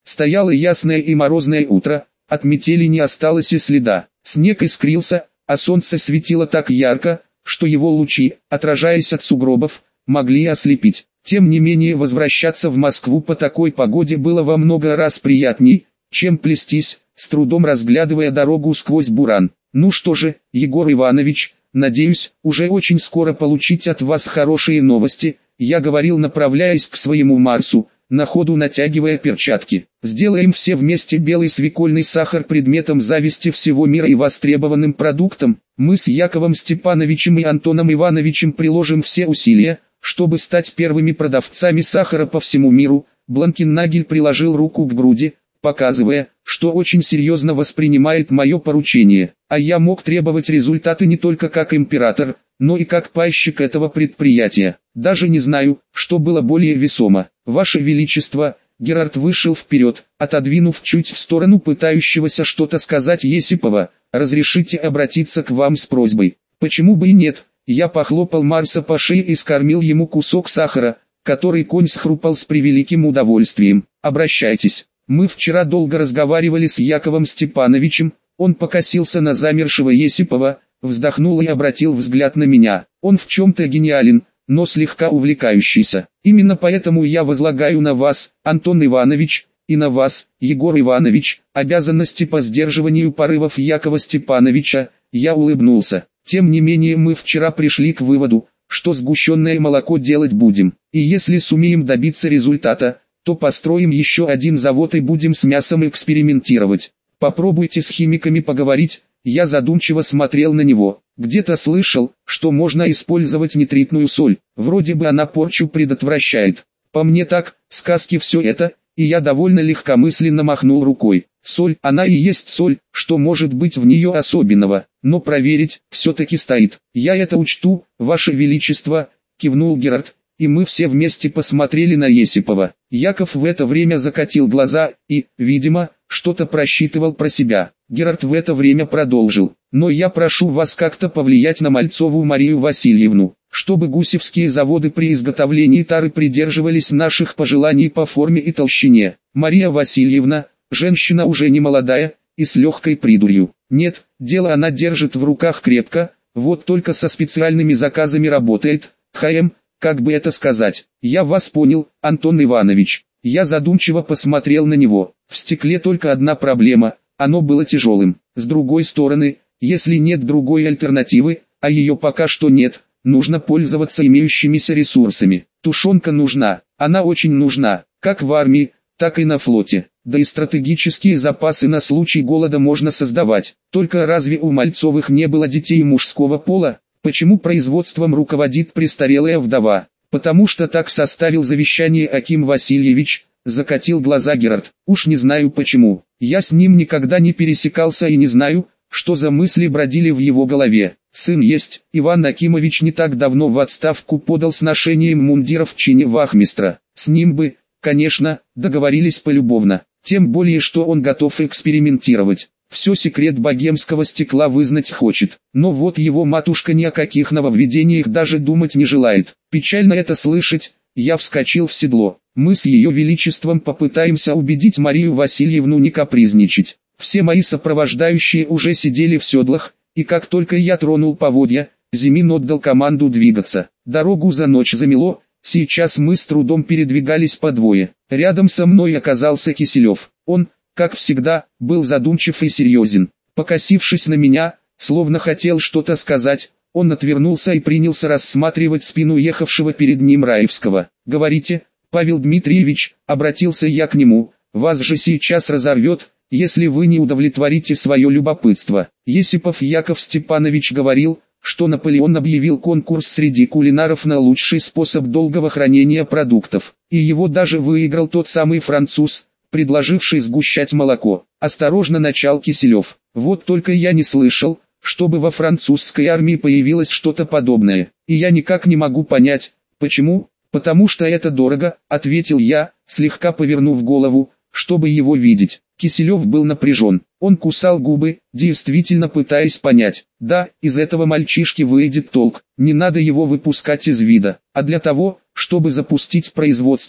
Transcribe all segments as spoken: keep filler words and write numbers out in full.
Стояло ясное и морозное утро, от метели не осталось и следа. Снег искрился, а солнце светило так ярко, что его лучи, отражаясь от сугробов, могли ослепить. Тем не менее возвращаться в Москву по такой погоде было во много раз приятней, чем плестись, с трудом разглядывая дорогу сквозь буран. Ну что же, Егор Иванович, надеюсь, уже очень скоро получить от вас хорошие новости, я говорил, направляясь к своему Марсу, на ходу натягивая перчатки. Сделаем все вместе белый свекольный сахар предметом зависти всего мира и востребованным продуктом. Мы с Яковом Степановичем и Антоном Ивановичем приложим все усилия, чтобы стать первыми продавцами сахара по всему миру. Бланкенагель приложил руку к груди, показывая, что очень серьезно воспринимает мое поручение, а я мог требовать результаты не только как император, но и как пайщик этого предприятия. Даже не знаю, что было более весомо. Ваше Величество, Герард вышел вперед, отодвинув чуть в сторону пытающегося что-то сказать Есипова, разрешите обратиться к вам с просьбой. Почему бы и нет? Я похлопал Марса по шее и скормил ему кусок сахара, который конь схрупал с превеликим удовольствием. Обращайтесь. Мы вчера долго разговаривали с Яковом Степановичем, он покосился на замершего Есипова, вздохнул и обратил взгляд на меня. Он в чем-то гениален, но слегка увлекающийся. Именно поэтому я возлагаю на вас, Антон Иванович, и на вас, Егор Иванович, обязанности по сдерживанию порывов Якова Степановича. Я улыбнулся. Тем не менее мы вчера пришли к выводу, что сгущенное молоко делать будем. И если сумеем добиться результата, то построим еще один завод и будем с мясом экспериментировать. Попробуйте с химиками поговорить. Я задумчиво смотрел на него. Где-то слышал, что можно использовать нитритную соль. Вроде бы она порчу предотвращает. По мне так, сказки все это, и я довольно легкомысленно махнул рукой. Соль, она и есть соль, что может быть в нее особенного, но проверить все-таки стоит. Я это учту, Ваше Величество, кивнул Герард, и мы все вместе посмотрели на Есипова. Яков в это время закатил глаза и, видимо, что-то просчитывал про себя. Герард в это время продолжил. Но я прошу вас как-то повлиять на Мальцову Марию Васильевну, чтобы гусевские заводы при изготовлении тары придерживались наших пожеланий по форме и толщине. Мария Васильевна, женщина уже не молодая, и с легкой придурью. Нет, дело она держит в руках крепко, вот только со специальными заказами работает. ХМ, как бы это сказать? Я вас понял, Антон Иванович. Я задумчиво посмотрел на него. В стекле только одна проблема, оно было тяжелым. С другой стороны, если нет другой альтернативы, а ее пока что нет, нужно пользоваться имеющимися ресурсами. Тушенка нужна, она очень нужна, как в армии, так и на флоте. Да и стратегические запасы на случай голода можно создавать. Только разве у Мальцовых не было детей мужского пола? Почему производством руководит престарелая вдова? Потому что так составил завещание Аким Васильевич, закатил глаза Герард. Уж не знаю почему. Я с ним никогда не пересекался и не знаю, что за мысли бродили в его голове. Сын есть, Иван Акимович не так давно в отставку подал с ношением мундира в чине вахмистра. С ним бы, конечно, договорились полюбовно. Тем более, что он готов экспериментировать. Все секрет богемского стекла вызнать хочет. Но вот его матушка ни о каких нововведениях даже думать не желает. Печально это слышать. Я вскочил в седло. Мы с ее величеством попытаемся убедить Марию Васильевну не капризничать. Все мои сопровождающие уже сидели в седлах, и как только я тронул поводья, Зимин отдал команду двигаться. Дорогу за ночь замело, сейчас мы с трудом передвигались по двое. Рядом со мной оказался Киселев. Он, как всегда, был задумчив и серьезен. Покосившись на меня, словно хотел что-то сказать, он отвернулся и принялся рассматривать спину ехавшего перед ним Раевского. «Говорите, Павел Дмитриевич», — обратился я к нему, — «вас же сейчас разорвет, если вы не удовлетворите свое любопытство». Есипов Яков Степанович говорил, что Наполеон объявил конкурс среди кулинаров на лучший способ долгого хранения продуктов, и его даже выиграл тот самый француз, предложивший сгущать молоко. Осторожно начал Киселев. Вот только я не слышал, чтобы во французской армии появилось что-то подобное, и я никак не могу понять, почему. «Потому что это дорого», — ответил я, слегка повернув голову, чтобы его видеть. Киселев был напряжен, он кусал губы, действительно пытаясь понять. Да, из этого мальчишки выйдет толк, не надо его выпускать из вида. А для того, чтобы запустить производство,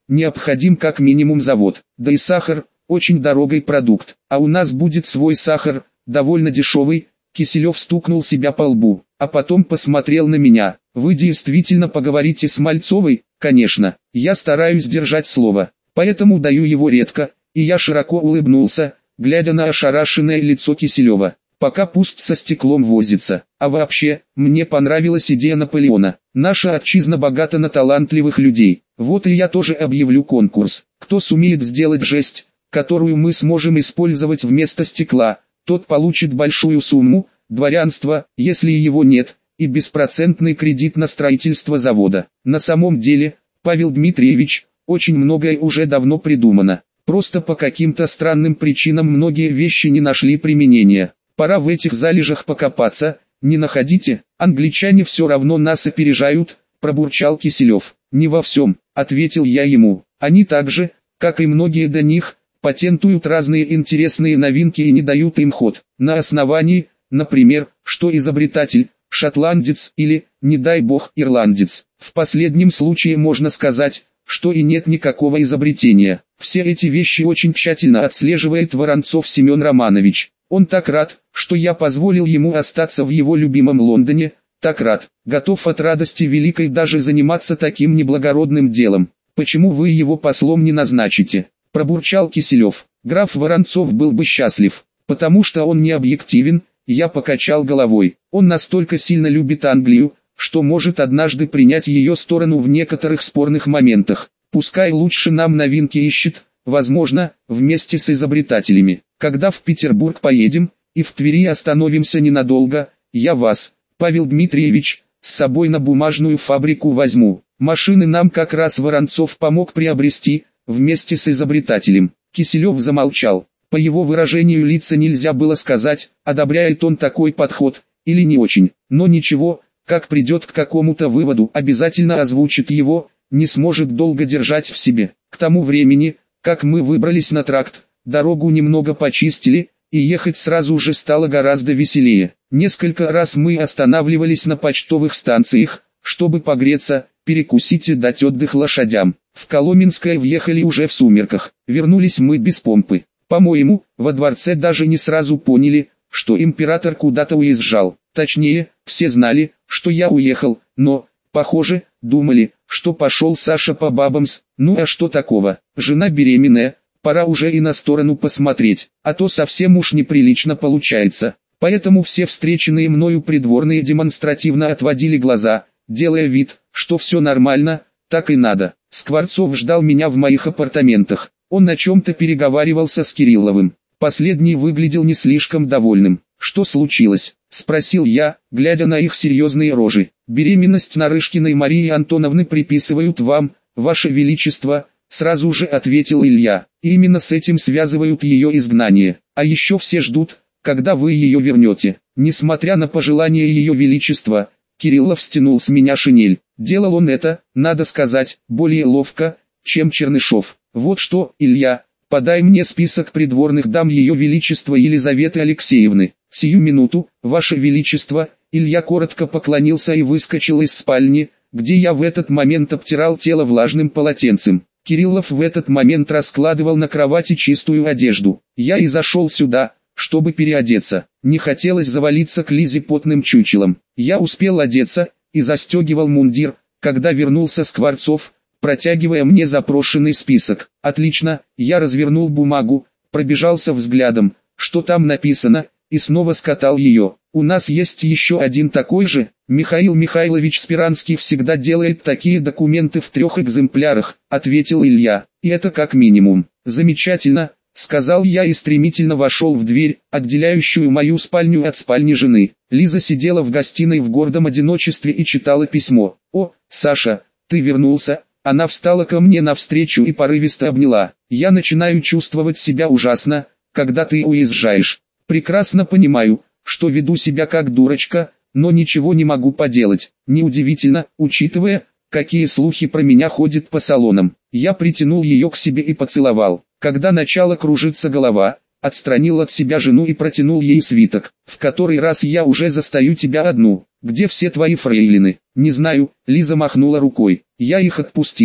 необходим как минимум завод, да и сахар – очень дорогой продукт, а у нас будет свой сахар, довольно дешевый. Киселев стукнул себя по лбу, а потом посмотрел на меня. Вы действительно поговорите с Мальцовой? Конечно, я стараюсь держать слово, поэтому даю его редко, и я широко улыбнулся, глядя на ошарашенное лицо Киселева. Пока пусть со стеклом возится. А вообще, мне понравилась идея Наполеона. Наша отчизна богата на талантливых людей. Вот и я тоже объявлю конкурс. Кто сумеет сделать жесть, которую мы сможем использовать вместо стекла, тот получит большую сумму, дворянство, если его нет, и беспроцентный кредит на строительство завода. На самом деле, Павел Дмитриевич, очень многое уже давно придумано. Просто по каким-то странным причинам многие вещи не нашли применения. Пора в этих залежах покопаться, не находите? Англичане все равно нас опережают, пробурчал Киселев. Не во всем, ответил я ему. Они так же, как и многие до них, патентуют разные интересные новинки и не дают им ход. На основании, например, что изобретатель – шотландец или, не дай бог, ирландец. В последнем случае можно сказать, что и нет никакого изобретения. Все эти вещи очень тщательно отслеживает Воронцов Семен Романович. Он так рад, что я позволил ему остаться в его любимом Лондоне, так рад, готов от радости великой даже заниматься таким неблагородным делом. Почему вы его послом не назначите? Пробурчал Киселев. Граф Воронцов был бы счастлив, потому что он не объективен. Я покачал головой. Он настолько сильно любит Англию, что может однажды принять ее сторону в некоторых спорных моментах. Пускай лучше нам новинки ищет, возможно, вместе с изобретателями. Когда в Петербург поедем, и в Твери остановимся ненадолго, я вас, Павел Дмитриевич, с собой на бумажную фабрику возьму. Машины нам как раз Воронцов помог приобрести, вместе с изобретателем. Киселев замолчал. По его выражению лица нельзя было сказать, одобряет он такой подход, или не очень. Но ничего, как придет к какому-то выводу, обязательно озвучит его, не сможет долго держать в себе. К тому времени, как мы выбрались на тракт, дорогу немного почистили, и ехать сразу же стало гораздо веселее. Несколько раз мы останавливались на почтовых станциях, чтобы погреться, перекусить и дать отдых лошадям. В Коломенское въехали уже в сумерках. Вернулись мы без помпы. По-моему, во дворце даже не сразу поняли, что император куда-то уезжал. Точнее, все знали, что я уехал, но, похоже, думали, что пошел Саша по бабам с... Ну а что такого? Жена беременная, пора уже и на сторону посмотреть, а то совсем уж неприлично получается. Поэтому все встреченные мною придворные демонстративно отводили глаза, делая вид, что все нормально, так и надо. Скворцов ждал меня в моих апартаментах. Он о чем-то переговаривался с Кирилловым. Последний выглядел не слишком довольным. «Что случилось?» – спросил я, глядя на их серьезные рожи. «Беременность Нарышкиной Марии Антоновны приписывают вам, Ваше Величество», – сразу же ответил Илья. «И именно с этим связывают ее изгнание. А еще все ждут, когда вы ее вернете». Несмотря на пожелания Ее Величества, Кириллов стянул с меня шинель. Делал он это, надо сказать, более ловко, чем Чернышов. «Вот что, Илья, подай мне список придворных дам Ее Величества Елизаветы Алексеевны». «Сию минуту, Ваше Величество». Илья коротко поклонился и выскочил из спальни, где я в этот момент обтирал тело влажным полотенцем. Кириллов в этот момент раскладывал на кровати чистую одежду. Я и зашел сюда, чтобы переодеться. Не хотелось завалиться к Лизе потным чучелом. Я успел одеться и застегивал мундир, когда вернулся Скворцов, протягивая мне запрошенный список. «Отлично», я развернул бумагу, пробежался взглядом, что там написано, и снова скатал ее. «У нас есть еще один такой же». «Михаил Михайлович Спиранский всегда делает такие документы в трех экземплярах», ответил Илья. «И это как минимум». «Замечательно», сказал я и стремительно вошел в дверь, отделяющую мою спальню от спальни жены. Лиза сидела в гостиной в гордом одиночестве и читала письмо. «О, Саша, ты вернулся». Она встала ко мне навстречу и порывисто обняла. «Я начинаю чувствовать себя ужасно, когда ты уезжаешь. Прекрасно понимаю, что веду себя как дурочка, но ничего не могу поделать. Неудивительно, учитывая, какие слухи про меня ходят по салонам». Я притянул ее к себе и поцеловал. Когда начала кружиться голова, отстранил от себя жену и протянул ей свиток. «В который раз я уже застаю тебя одну. Где все твои фрейлины?» «Не знаю», Лиза махнула рукой. «Я их отпустила.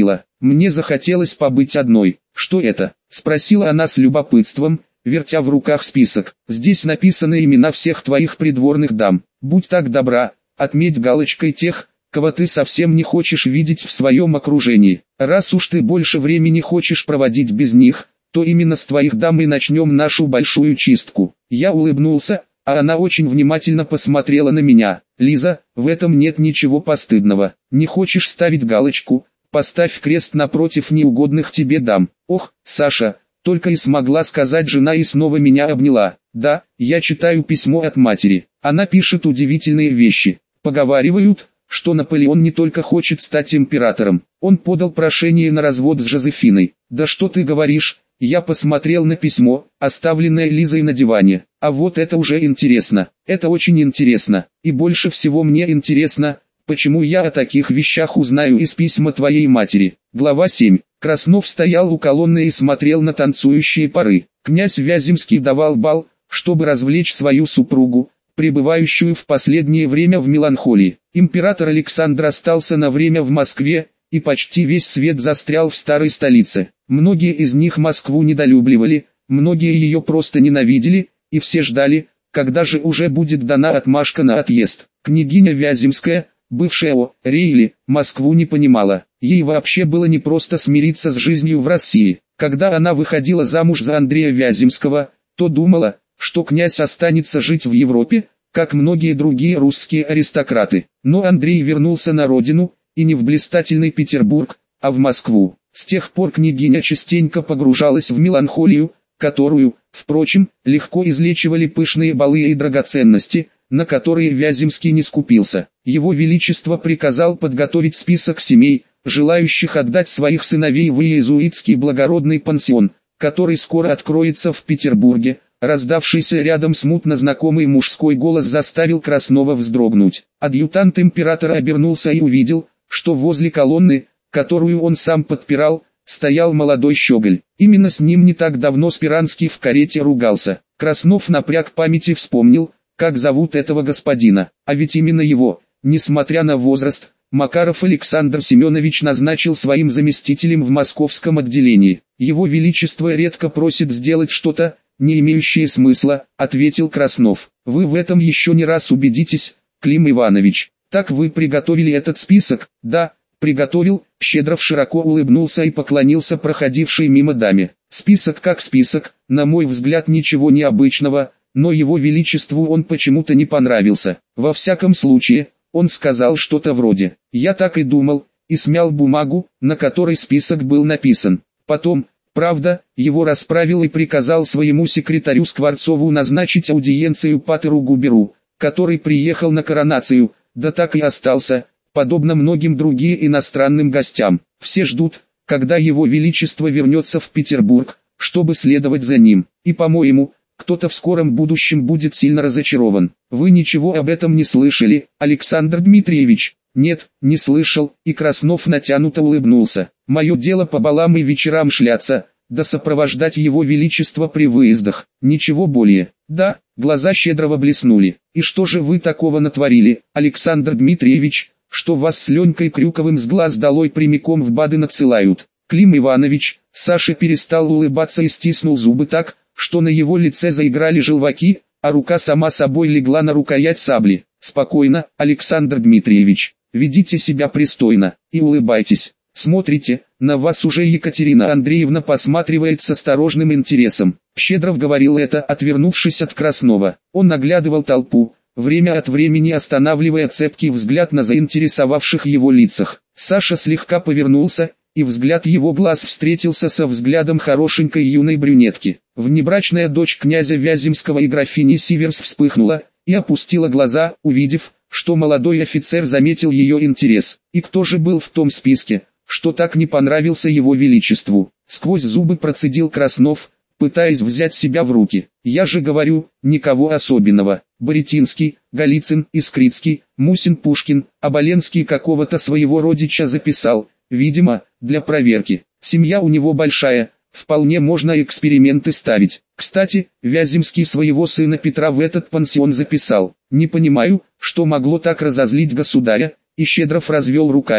Мне захотелось побыть одной. «Что это?» – спросила она с любопытством, вертя в руках список. «Здесь написаны имена всех твоих придворных дам. Будь так добра, отметь галочкой тех, кого ты совсем не хочешь видеть в своем окружении. Раз уж ты больше времени хочешь проводить без них, то именно с твоих дам и начнем нашу большую чистку». Я улыбнулся, а она очень внимательно посмотрела на меня. «Лиза, в этом нет ничего постыдного. Не хочешь ставить галочку? Поставь крест напротив неугодных тебе дам». «Ох, Саша», только и смогла сказать жена и снова меня обняла. «Да, я читаю письмо от матери. Она пишет удивительные вещи. Поговаривают, что Наполеон не только хочет стать императором. Он подал прошение на развод с Жозефиной». «Да что ты говоришь?» Я посмотрел на письмо, оставленное Лизой на диване. А вот это уже интересно. Это очень интересно. И больше всего мне интересно, почему я о таких вещах узнаю из письма твоей матери. Глава семь. Краснов стоял у колонны и смотрел на танцующие пары. Князь Вяземский давал бал, чтобы развлечь свою супругу, пребывающую в последнее время в меланхолии. Император Александр остался на время в Москве, и почти весь свет застрял в старой столице. Многие из них Москву недолюбливали, многие ее просто ненавидели, и все ждали, когда же уже будет дана отмашка на отъезд. Княгиня Вяземская, бывшая О. Рейли, Москву не понимала. Ей вообще было непросто смириться с жизнью в России. Когда она выходила замуж за Андрея Вяземского, то думала, что князь останется жить в Европе, как многие другие русские аристократы. Но Андрей вернулся на родину, и не в блистательный Петербург, а в Москву. С тех пор княгиня частенько погружалась в меланхолию, которую, впрочем, легко излечивали пышные балы и драгоценности, на которые Вяземский не скупился. Его Величество приказал подготовить список семей, желающих отдать своих сыновей в иезуитский благородный пансион, который скоро откроется в Петербурге. Раздавшийся рядом смутно знакомый мужской голос заставил Краснова вздрогнуть. Адъютант императора обернулся и увидел, что возле колонны, которую он сам подпирал, стоял молодой щеголь. Именно с ним не так давно Спиранский в карете ругался. Краснов напряг память и вспомнил, как зовут этого господина. А ведь именно его, несмотря на возраст, Макаров Александр Семенович назначил своим заместителем в московском отделении. «Его Величество редко просит сделать что-то, не имеющее смысла», — ответил Краснов. «Вы в этом еще не раз убедитесь, Клим Иванович. Так вы приготовили этот список?» «Да, приготовил», — Щедров широко улыбнулся и поклонился проходившей мимо даме. «Список как список, на мой взгляд ничего необычного, но его величеству он почему-то не понравился. Во всяком случае, он сказал что-то вроде «я так и думал», и смял бумагу, на которой список был написан. Потом, правда, его расправил и приказал своему секретарю Скворцову назначить аудиенцию патеру Губеру, который приехал на коронацию, да так и остался, подобно многим другим иностранным гостям. Все ждут, когда его величество вернется в Петербург, чтобы следовать за ним. И, по-моему, кто-то в скором будущем будет сильно разочарован. Вы ничего об этом не слышали, Александр Дмитриевич? Нет, не слышал, и Краснов натянуто улыбнулся. Мое дело по балам и вечерам шляться, да сопровождать его величество при выездах, ничего более. Да, глаза Щедрова блеснули. И что же вы такого натворили, Александр Дмитриевич, что вас с Ленькой Крюковым с глаз долой прямиком в Баден отсылают? Клим Иванович, Саша перестал улыбаться и стиснул зубы так, что на его лице заиграли желваки, а рука сама собой легла на рукоять сабли. Спокойно, Александр Дмитриевич, ведите себя пристойно, и улыбайтесь. Смотрите, на вас уже Екатерина Андреевна посматривает с осторожным интересом. Щедров говорил это, отвернувшись от Краснова. Он оглядывал толпу, время от времени останавливая цепкий взгляд на заинтересовавших его лицах. Саша слегка повернулся, и взгляд его глаз встретился со взглядом хорошенькой юной брюнетки. Внебрачная дочь князя Вяземского и графини Сиверс вспыхнула и опустила глаза, увидев, что молодой офицер заметил ее интерес. И кто же был в том списке, что так не понравился его величеству? Сквозь зубы процедил Краснов, пытаясь взять себя в руки. Я же говорю, никого особенного. Боретинский, Голицын, Искрицкий, Мусин, Пушкин, Оболенский какого-то своего родича записал, видимо, для проверки. Семья у него большая, вполне можно эксперименты ставить. Кстати, Вяземский своего сына Петра в этот пансион записал. Не понимаю, что могло так разозлить государя, и Щедров развел руками,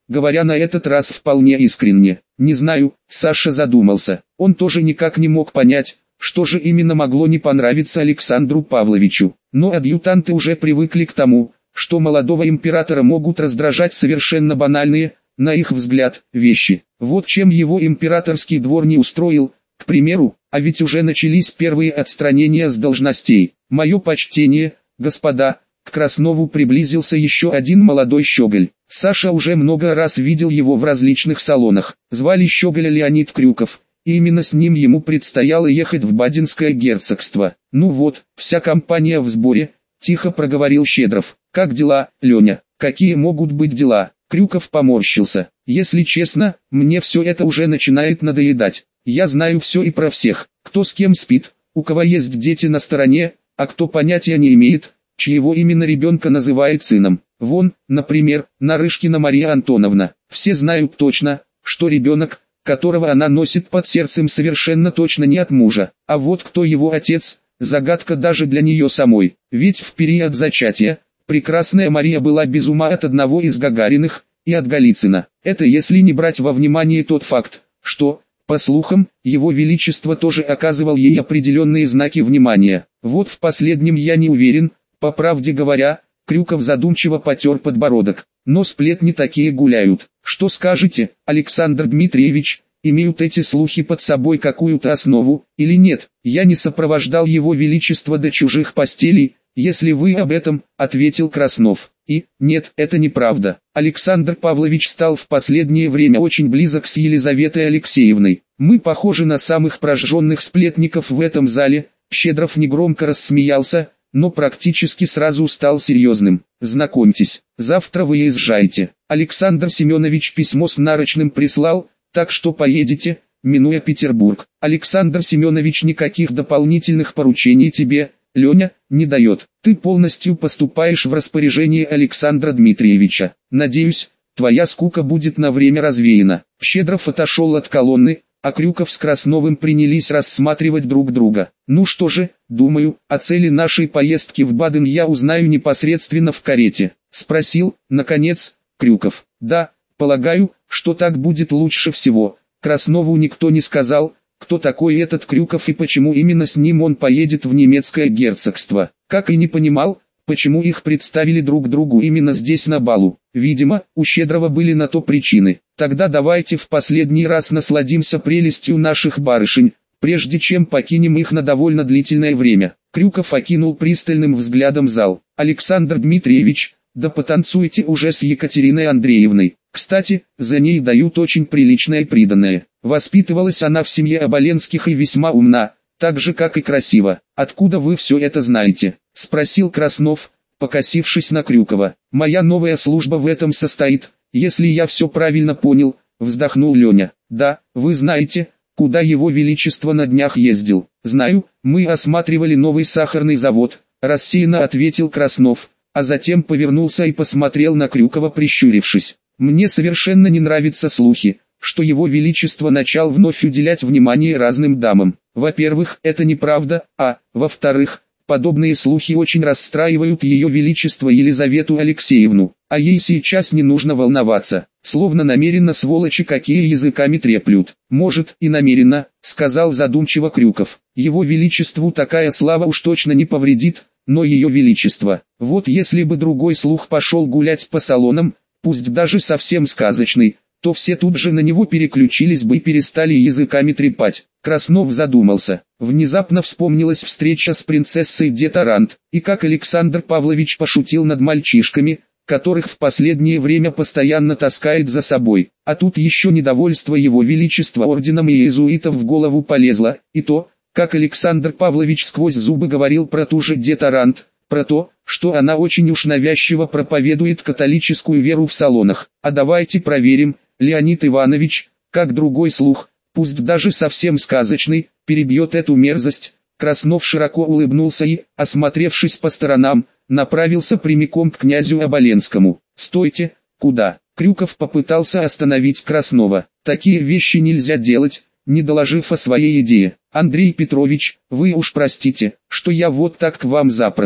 говоря на этот раз вполне искренне. Не знаю, Саша задумался. Он тоже никак не мог понять, что же именно могло не понравиться Александру Павловичу. Но адъютанты уже привыкли к тому, что молодого императора могут раздражать совершенно банальные, на их взгляд, вещи. Вот чем его императорский двор не устроил, к примеру, а ведь уже начались первые отстранения с должностей. Мое почтение, господа. К Краснову приблизился еще один молодой щеголь. Саша уже много раз видел его в различных салонах. Звали щеголя Леонид Крюков, и именно с ним ему предстояло ехать в Баденское герцогство. «Ну вот, вся компания в сборе», – тихо проговорил Щедров. «Как дела, Леня?» «Какие могут быть дела?» Крюков поморщился. «Если честно, мне все это уже начинает надоедать. Я знаю все и про всех, кто с кем спит, у кого есть дети на стороне, а кто понятия не имеет, чьего именно ребенка называет сыном. Вон, например, Нарышкина Мария Антоновна. Все знают точно, что ребенок, которого она носит под сердцем, совершенно точно не от мужа. А вот кто его отец, загадка даже для нее самой. Ведь в период зачатия, прекрасная Мария была без ума от одного из Гагариных, и от Голицына. Это если не брать во внимание тот факт, что, по слухам, его величество тоже оказывал ей определенные знаки внимания. Вот в последнем я не уверен. По правде говоря, Крюков задумчиво потер подбородок. Но сплетни такие гуляют. Что скажете, Александр Дмитриевич, имеют эти слухи под собой какую-то основу, или нет? Я не сопровождал его величество до чужих постелей, если вы об этом, ответил Краснов. И, нет, это неправда. Александр Павлович стал в последнее время очень близок с Елизаветой Алексеевной. Мы похожи на самых прожженных сплетников в этом зале. Щедров негромко рассмеялся, но практически сразу стал серьезным. Знакомьтесь, завтра вы езжаете. Александр Семенович письмо с нарочным прислал, так что поедете, минуя Петербург. Александр Семенович никаких дополнительных поручений тебе, Леня, не дает. Ты полностью поступаешь в распоряжение Александра Дмитриевича. Надеюсь, твоя скука будет на время развеяна. Щедров отошел от колонны, а Крюков с Красновым принялись рассматривать друг друга. Ну что же, думаю, о цели нашей поездки в Баден я узнаю непосредственно в карете, спросил, наконец, Крюков. Да, полагаю, что так будет лучше всего. Краснову никто не сказал, кто такой этот Крюков и почему именно с ним он поедет в немецкое герцогство. Как и не понимал, почему их представили друг другу именно здесь на балу. Видимо, у Щедрова были на то причины. Тогда давайте в последний раз насладимся прелестью наших барышень, прежде чем покинем их на довольно длительное время. Крюков окинул пристальным взглядом зал. Александр Дмитриевич, да потанцуйте уже с Екатериной Андреевной. Кстати, за ней дают очень приличное приданое. Воспитывалась она в семье Оболенских и весьма умна, так же как и красиво. Откуда вы все это знаете? Спросил Краснов, покосившись на Крюкова. Моя новая служба в этом состоит, если я все правильно понял, вздохнул Леня. Да, вы знаете, куда его величество на днях ездил. Знаю, мы осматривали новый сахарный завод, рассеянно ответил Краснов, а затем повернулся и посмотрел на Крюкова, прищурившись. Мне совершенно не нравятся слухи, что его величество начал вновь уделять внимание разным дамам. Во-первых, это неправда, а, во-вторых, подобные слухи очень расстраивают ее величество Елизавету Алексеевну, а ей сейчас не нужно волноваться, словно намеренно сволочи какие языками треплют. Может и намеренно, сказал задумчиво Крюков. Его величеству такая слава уж точно не повредит, но ее величество. Вот если бы другой слух пошел гулять по салонам, пусть даже совсем сказочный, то все тут же на него переключились бы и перестали языками трепать. Краснов задумался. Внезапно вспомнилась встреча с принцессой де Тарант, и как Александр Павлович пошутил над мальчишками, которых в последнее время постоянно таскает за собой. А тут еще недовольство его величества орденом и иезуитов в голову полезло, и то, как Александр Павлович сквозь зубы говорил про ту же де Тарант, про то, что она очень уж навязчиво проповедует католическую веру в салонах. А давайте проверим, Леонид Иванович, как другой слух, пусть даже совсем сказочный, перебьет эту мерзость. Краснов широко улыбнулся и, осмотревшись по сторонам, направился прямиком к князю Оболенскому. «Стойте, куда?» Крюков попытался остановить Краснова. «Такие вещи нельзя делать, не доложив о своей идее. Андрей Петрович, вы уж простите, что я вот так к вам запросто.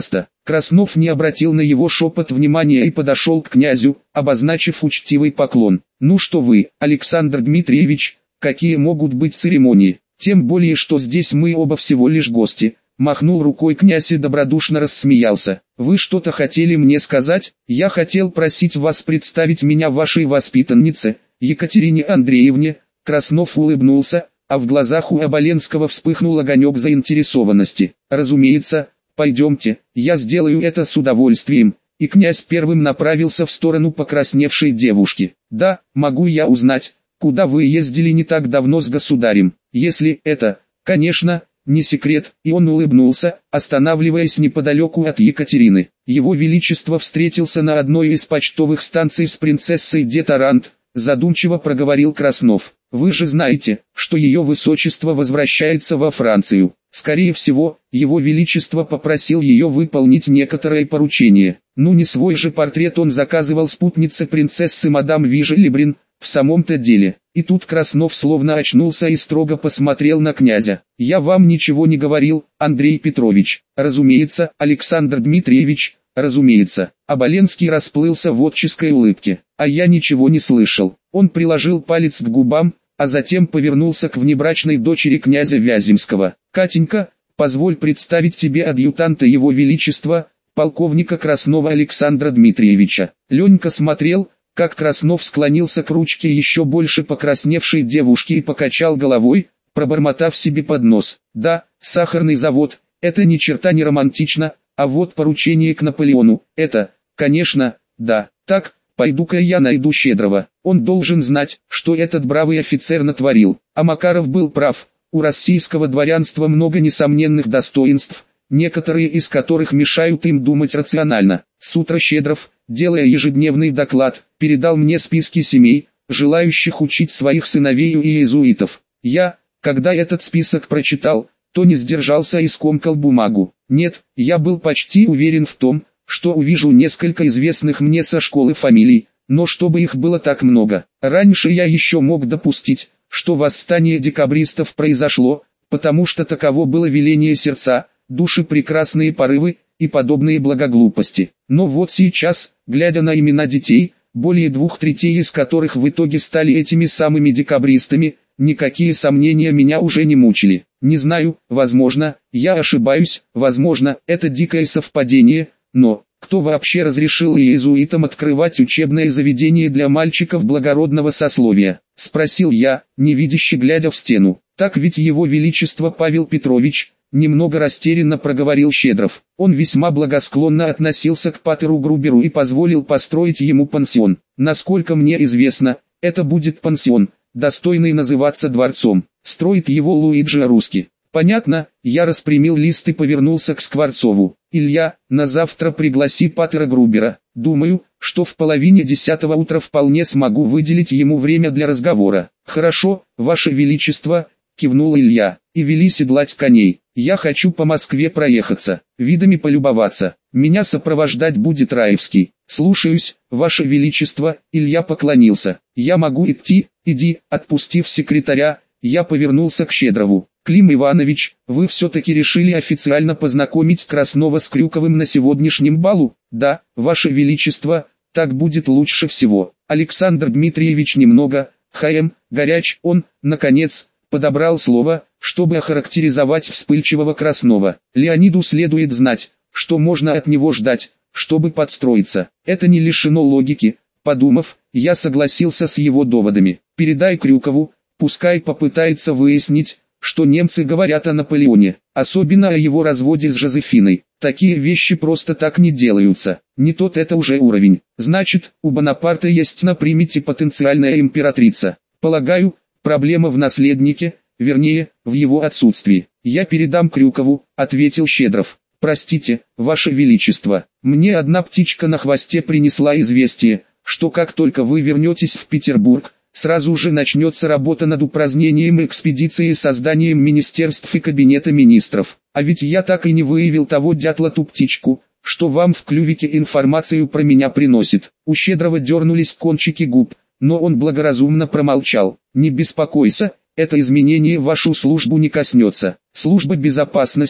Краснов не обратил на его шепот внимания и подошел к князю, обозначив учтивый поклон. «Ну что вы, Александр Дмитриевич, какие могут быть церемонии? Тем более, что здесь мы оба всего лишь гости». Махнул рукой князь и добродушно рассмеялся. «Вы что-то хотели мне сказать? Я хотел просить вас представить меня вашей воспитаннице, Екатерине Андреевне». Краснов улыбнулся, а в глазах у Оболенского вспыхнул огонек заинтересованности. «Разумеется, пойдемте, я сделаю это с удовольствием». И князь первым направился в сторону покрасневшей девушки. «Да, могу я узнать, куда вы ездили не так давно с государем, если это, конечно, не секрет?» И он улыбнулся, останавливаясь неподалеку от Екатерины. Его Величество встретился на одной из почтовых станций с принцессой де Тарант, задумчиво проговорил Краснов. «Вы же знаете, что ее Высочество возвращается во Францию. Скорее всего, его Величество попросил ее выполнить некоторое поручение. Ну не свой же портрет он заказывал спутнице принцессы мадам Вижи Лебрин, в самом-то деле». И тут Краснов словно очнулся и строго посмотрел на князя. «Я вам ничего не говорил, Андрей Петрович». «Разумеется, Александр Дмитриевич, разумеется». Оболенский расплылся в отческой улыбке. «А я ничего не слышал». Он приложил палец к губам, а затем повернулся к внебрачной дочери князя Вяземского. «Катенька, позволь представить тебе адъютанта его величества, полковника Краснова Александра Дмитриевича». Ленька смотрел, как Краснов склонился к ручке еще больше покрасневшей девушки и покачал головой, пробормотав себе под нос. «Да, сахарный завод, это ни черта не романтично, а вот поручение к Наполеону, это, конечно, да. Так, пойду-ка я найду Щедрова, он должен знать, что этот бравый офицер натворил». А Макаров был прав, у российского дворянства много несомненных достоинств, некоторые из которых мешают им думать рационально. С утра Щедров, делая ежедневный доклад, передал мне списки семей, желающих учить своих сыновей у иезуитов. Я, когда этот список прочитал, то не сдержался и скомкал бумагу. Нет, я был почти уверен в том, что увижу несколько известных мне со школы фамилий, но чтобы их было так много. Раньше я еще мог допустить, что восстание декабристов произошло, потому что таково было веление сердца, души прекрасные порывы и подобные благоглупости. Но вот сейчас, глядя на имена детей, более двух третей из которых в итоге стали этими самыми декабристами, никакие сомнения меня уже не мучили. Не знаю, возможно, я ошибаюсь, возможно, это дикое совпадение, но кто вообще разрешил иезуитам открывать учебное заведение для мальчиков благородного сословия? Спросил я, невидяще глядя в стену. Так ведь его величество Павел Петрович, немного растерянно проговорил Щедров. Он весьма благосклонно относился к патеру Груберу и позволил построить ему пансион. Насколько мне известно, это будет пансион, достойный называться дворцом. Строит его Луиджи Русски. Понятно, я распрямил лист и повернулся к Скворцову. Илья, на завтра пригласи патера Грубера. Думаю, что в половине десятого утра вполне смогу выделить ему время для разговора. Хорошо, ваше величество, кивнул Илья, и вели седлать коней. Я хочу по Москве проехаться, видами полюбоваться. Меня сопровождать будет Раевский. Слушаюсь, ваше величество. Илья поклонился. Я могу идти? Иди. Отпустив секретаря, я повернулся к Щедрову. Клим Иванович, вы все-таки решили официально познакомить Краснова с Крюковым на сегодняшнем балу? Да, ваше величество, так будет лучше всего. Александр Дмитриевич немного, ха-эм, горяч, он, наконец, подобрал слово, чтобы охарактеризовать вспыльчивого Краснова. Леониду следует знать, что можно от него ждать, чтобы подстроиться. Это не лишено логики. Подумав, я согласился с его доводами. Передай Крюкову, пускай попытается выяснить, что немцы говорят о Наполеоне, особенно о его разводе с Жозефиной. Такие вещи просто так не делаются. Не тот это уже уровень. Значит, у Бонапарта есть на примете потенциальная императрица. Полагаю, проблема в наследнике, вернее, в его отсутствии. Я передам Крюкову, ответил Щедров. Простите, ваше величество, мне одна птичка на хвосте принесла известие, что как только вы вернетесь в Петербург, сразу же начнется работа над упразднением экспедиции и созданием министерств и кабинета министров. А ведь я так и не выявил того дятла ту птичку, что вам в клювике информацию про меня приносит. У Щедрова дернулись кончики губ, но он благоразумно промолчал. Не беспокойся, это изменение вашу службу не коснется. Служба безопасности,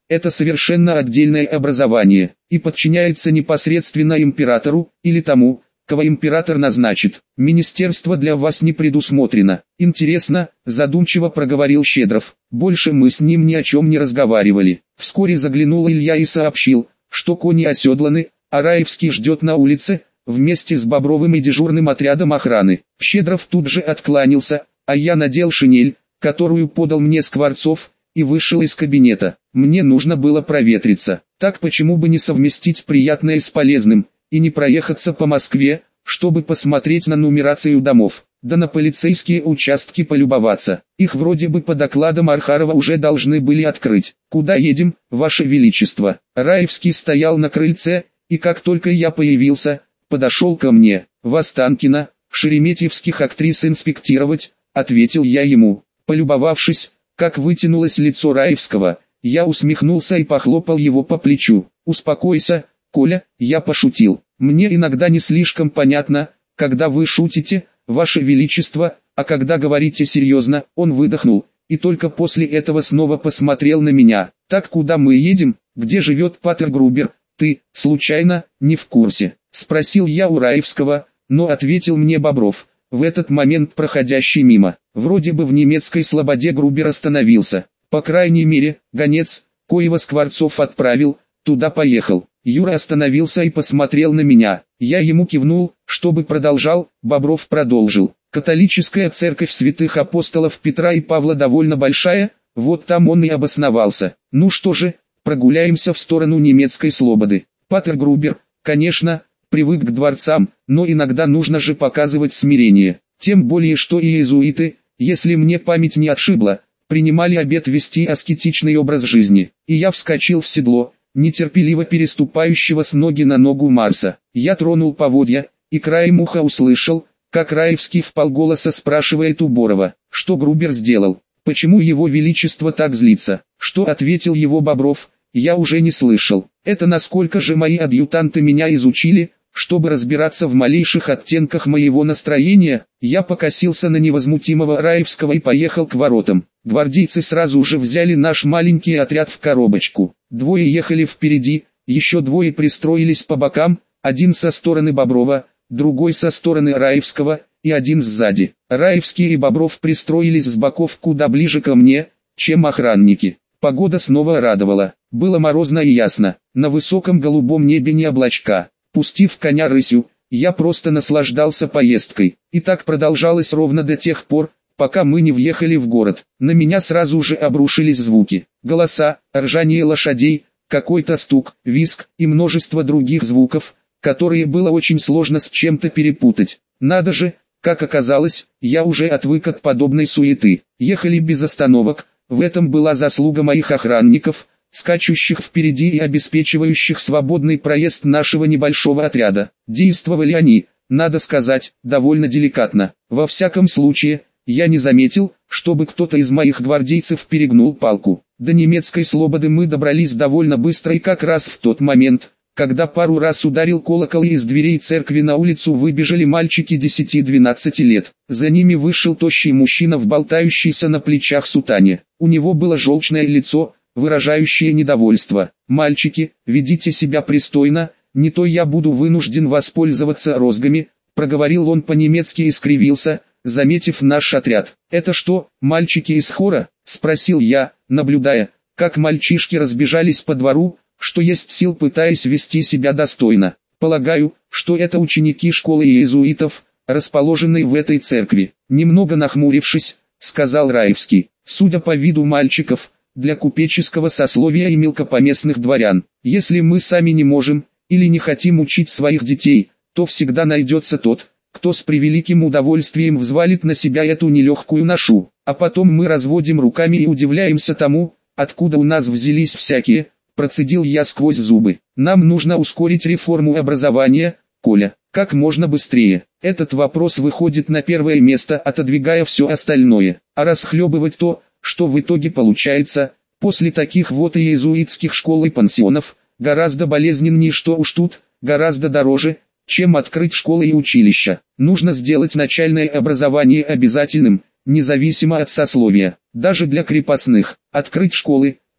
это совершенно отдельное образование, и подчиняется непосредственно императору, или тому, кого император назначит. Министерство для вас не предусмотрено. Интересно, задумчиво проговорил Щедров. Больше мы с ним ни о чем не разговаривали. Вскоре заглянул Илья и сообщил, что кони оседланы, а Раевский ждет на улице, вместе с Бобровым и дежурным отрядом охраны. Щедров тут же откланялся, а я надел шинель, которую подал мне Скворцов, и вышел из кабинета. Мне нужно было проветриться. Так почему бы не совместить приятное с полезным, и не проехаться по Москве, чтобы посмотреть на нумерацию домов, да на полицейские участки полюбоваться. Их вроде бы по докладам Архарова уже должны были открыть. «Куда едем, Ваше Величество?» Раевский стоял на крыльце, и как только я появился, подошел ко мне. «В Останкино, шереметьевских актрис инспектировать», — ответил я ему. Полюбовавшись, как вытянулось лицо Раевского, я усмехнулся и похлопал его по плечу. «Успокойся, Коля, я пошутил. Мне иногда не слишком понятно, когда вы шутите, Ваше Величество, а когда говорите серьезно». Он выдохнул, и только после этого снова посмотрел на меня. «Так куда мы едем? Где живет Патер Грубер? Ты, случайно, не в курсе?» Спросил я у Раевского, но ответил мне Бобров, в этот момент проходящий мимо. Вроде бы в немецкой слободе Грубер остановился. По крайней мере, гонец, коего Скворцов отправил, туда поехал. Юра остановился и посмотрел на меня. Я ему кивнул, чтобы продолжал. Бобров продолжил. Католическая церковь святых апостолов Петра и Павла довольно большая, вот там он и обосновался. Ну что же, прогуляемся в сторону немецкой слободы. Патер Грубер, конечно, привык к дворцам, но иногда нужно же показывать смирение. Тем более что и иезуиты, если мне память не отшибла, принимали обет вести аскетичный образ жизни. И я вскочил в седло, нетерпеливо переступающего с ноги на ногу Марса. Я тронул поводья, и краем уха услышал, как Раевский вполголоса спрашивает у Борова, что Грубер сделал, почему его величество так злится. Что ответил его Бобров, я уже не слышал. Это насколько же мои адъютанты меня изучили, чтобы разбираться в малейших оттенках моего настроения. Я покосился на невозмутимого Раевского и поехал к воротам. Гвардейцы сразу же взяли наш маленький отряд в коробочку. Двое ехали впереди, еще двое пристроились по бокам, один со стороны Боброва, другой со стороны Раевского, и один сзади. Раевский и Бобров пристроились с боков куда ближе ко мне, чем охранники. Погода снова радовала. Было морозно и ясно, на высоком голубом небе не облачка. Пустив коня рысью, я просто наслаждался поездкой. И так продолжалось ровно до тех пор, пока мы не въехали в город. На меня сразу же обрушились звуки. Голоса, ржание лошадей, какой-то стук, визг и множество других звуков, которые было очень сложно с чем-то перепутать. Надо же, как оказалось, я уже отвык от подобной суеты. Ехали без остановок, в этом была заслуга моих охранников, скачущих впереди и обеспечивающих свободный проезд нашего небольшого отряда. Действовали они, надо сказать, довольно деликатно. Во всяком случае, я не заметил, чтобы кто-то из моих гвардейцев перегнул палку. До немецкой слободы мы добрались довольно быстро и как раз в тот момент, когда пару раз ударил колокол и из дверей церкви на улицу выбежали мальчики десяти-двенадцати лет. За ними вышел тощий мужчина в болтающейся на плечах сутане. У него было желчное лицо, выражающее недовольство. «Мальчики, ведите себя пристойно, не то я буду вынужден воспользоваться розгами», проговорил он по-немецки и скривился, заметив наш отряд. «Это что, мальчики из хора?» — спросил я, наблюдая, как мальчишки разбежались по двору, что есть сил пытаясь вести себя достойно. «Полагаю, что это ученики школы иезуитов, расположенной в этой церкви». Немного нахмурившись, сказал Раевский, «Судя по виду мальчиков, для купеческого сословия и мелкопоместных дворян. Если мы сами не можем, или не хотим учить своих детей, то всегда найдется тот, кто с превеликим удовольствием взвалит на себя эту нелегкую ношу. А потом мы разводим руками и удивляемся тому, откуда у нас взялись всякие», процедил я сквозь зубы. «Нам нужно ускорить реформу образования, Коля, как можно быстрее. Этот вопрос выходит на первое место, отодвигая все остальное. А расхлебывать то, что в итоге получается, после таких вот иезуитских школ и пансионов, гораздо болезненнее, что уж тут, гораздо дороже, чем открыть школы и училища. Нужно сделать начальное образование обязательным, независимо от сословия. Даже для крепостных. Открыть школы,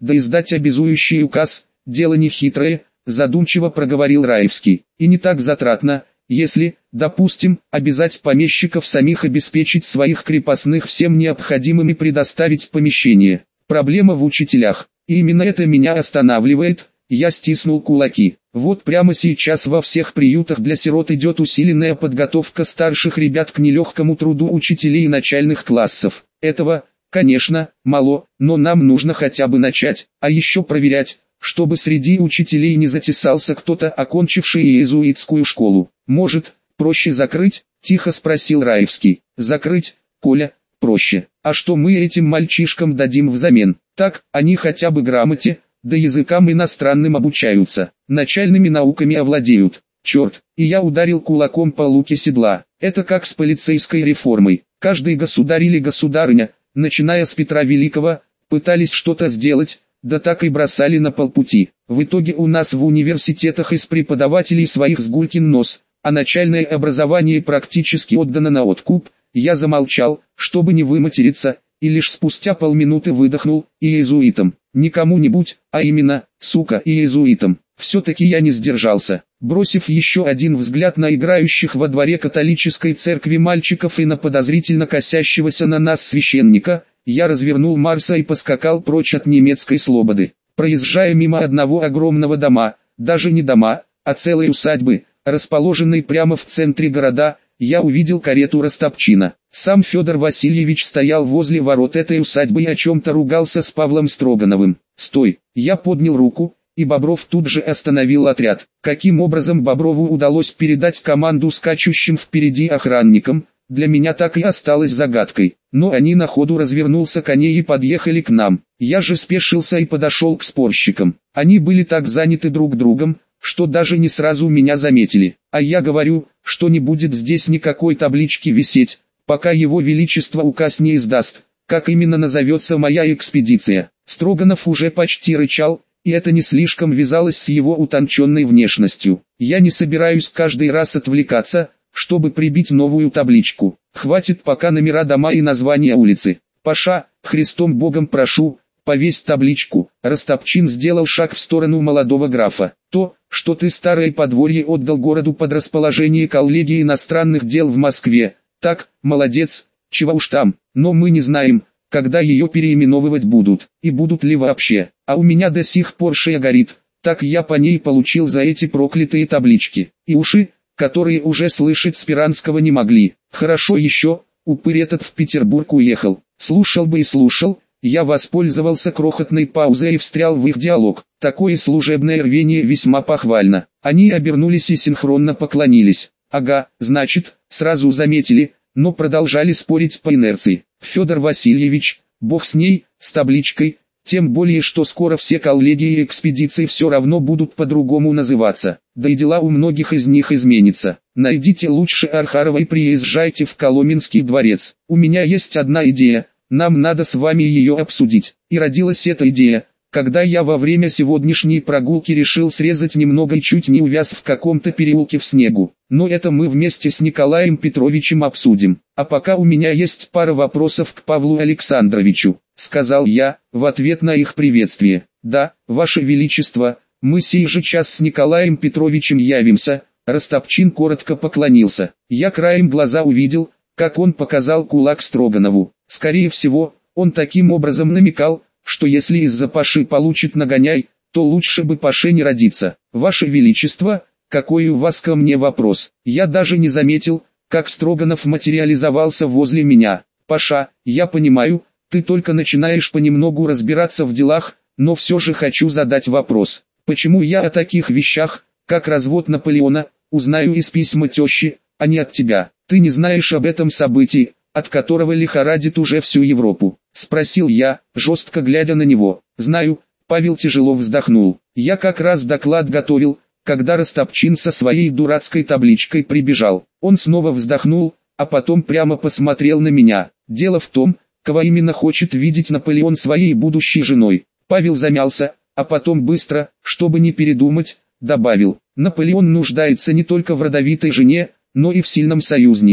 да издать обязующий указ, дело нехитрое, задумчиво проговорил Раевский, и не так затратно, если, допустим, обязать помещиков самих обеспечить своих крепостных всем необходимым и предоставить помещение. Проблема в учителях, и именно это меня останавливает. Я стиснул кулаки. Вот прямо сейчас во всех приютах для сирот идет усиленная подготовка старших ребят к нелегкому труду учителей начальных классов. Этого, конечно, мало, но нам нужно хотя бы начать, а еще проверять, чтобы среди учителей не затесался кто-то, окончивший иезуитскую школу. Может, проще закрыть? Тихо спросил Раевский. Закрыть, Коля, проще. А что мы этим мальчишкам дадим взамен? Так, они хотя бы грамоте, да языкам иностранным обучаются, начальными науками овладеют. Черт, и я ударил кулаком по луке седла. Это как с полицейской реформой. Каждый государь или государыня, начиная с Петра Великого, пытались что-то сделать, да так и бросали на полпути. В итоге у нас в университетах из преподавателей своих сгулькин нос, а начальное образование практически отдано на откуп. Я замолчал, чтобы не выматериться, и лишь спустя полминуты выдохнул: иезуитам. Не кому-нибудь, а именно, сука, иезуитам. Все-таки я не сдержался. Бросив еще один взгляд на играющих во дворе католической церкви мальчиков и на подозрительно косящегося на нас священника, я развернул Марса и поскакал прочь от немецкой слободы. Проезжая мимо одного огромного дома, даже не дома, а целой усадьбы, расположенной прямо в центре города, я увидел карету Растопчина. Сам Федор Васильевич стоял возле ворот этой усадьбы и о чем-то ругался с Павлом Строгановым. «Стой!» Я поднял руку, и Бобров тут же остановил отряд. Каким образом Боброву удалось передать команду скачущим впереди охранникам, для меня так и осталось загадкой. Но они на ходу развернулся коней и подъехали к нам. Я же спешился и подошел к спорщикам. Они были так заняты друг другом, что даже не сразу меня заметили. А я говорю, что не будет здесь никакой таблички висеть, пока его величество указ не издаст, как именно назовется моя экспедиция. Строганов уже почти рычал, и это не слишком вязалось с его утонченной внешностью. Я не собираюсь каждый раз отвлекаться, чтобы прибить новую табличку. Хватит пока номера дома и названия улицы. Паша, Христом Богом прошу, повесь табличку. Растопчин сделал шаг в сторону молодого графа. То, что ты старое подворье отдал городу под расположение коллегии иностранных дел в Москве. Так, молодец, чего уж там, но мы не знаем, когда ее переименовывать будут, и будут ли вообще. А у меня до сих пор шея горит, так я по ней получил за эти проклятые таблички. И уши, которые уже слышать Спиранского не могли. Хорошо еще, упырь этот в Петербург уехал. Слушал бы и слушал, я воспользовался крохотной паузой и встрял в их диалог. Такое служебное рвение весьма похвально. Они обернулись и синхронно поклонились. Ага, значит, сразу заметили, но продолжали спорить по инерции. Федор Васильевич, бог с ней, с табличкой, тем более что скоро все коллегии и экспедиции все равно будут по-другому называться, да и дела у многих из них изменятся. Найдите лучше Архарова и приезжайте в Коломенский дворец. У меня есть одна идея, нам надо с вами ее обсудить. И родилась эта идея, когда я во время сегодняшней прогулки решил срезать немного и чуть не увяз в каком-то переулке в снегу. Но это мы вместе с Николаем Петровичем обсудим. А пока у меня есть пара вопросов к Павлу Александровичу, сказал я, в ответ на их приветствие. Да, Ваше Величество, мы сей же час с Николаем Петровичем явимся. Растопчин коротко поклонился. Я краем глаза увидел, как он показал кулак Строганову. Скорее всего, он таким образом намекал, что если из-за Паши получит нагоняй, то лучше бы Паше не родиться. Ваше Величество, какой у вас ко мне вопрос? Я даже не заметил, как Строганов материализовался возле меня. Паша, я понимаю, ты только начинаешь понемногу разбираться в делах, но все же хочу задать вопрос. Почему я о таких вещах, как развод Наполеона, узнаю из письма тещи, а не от тебя? Ты не знаешь об этом событии, от которого лихорадит уже всю Европу? Спросил я, жестко глядя на него. Знаю, Павел тяжело вздохнул. Я как раз доклад готовил, когда Растопчин со своей дурацкой табличкой прибежал. Он снова вздохнул, а потом прямо посмотрел на меня. Дело в том, кого именно хочет видеть Наполеон своей будущей женой. Павел замялся, а потом быстро, чтобы не передумать, добавил. Наполеон нуждается не только в родовитой жене, но и в сильном союзнике.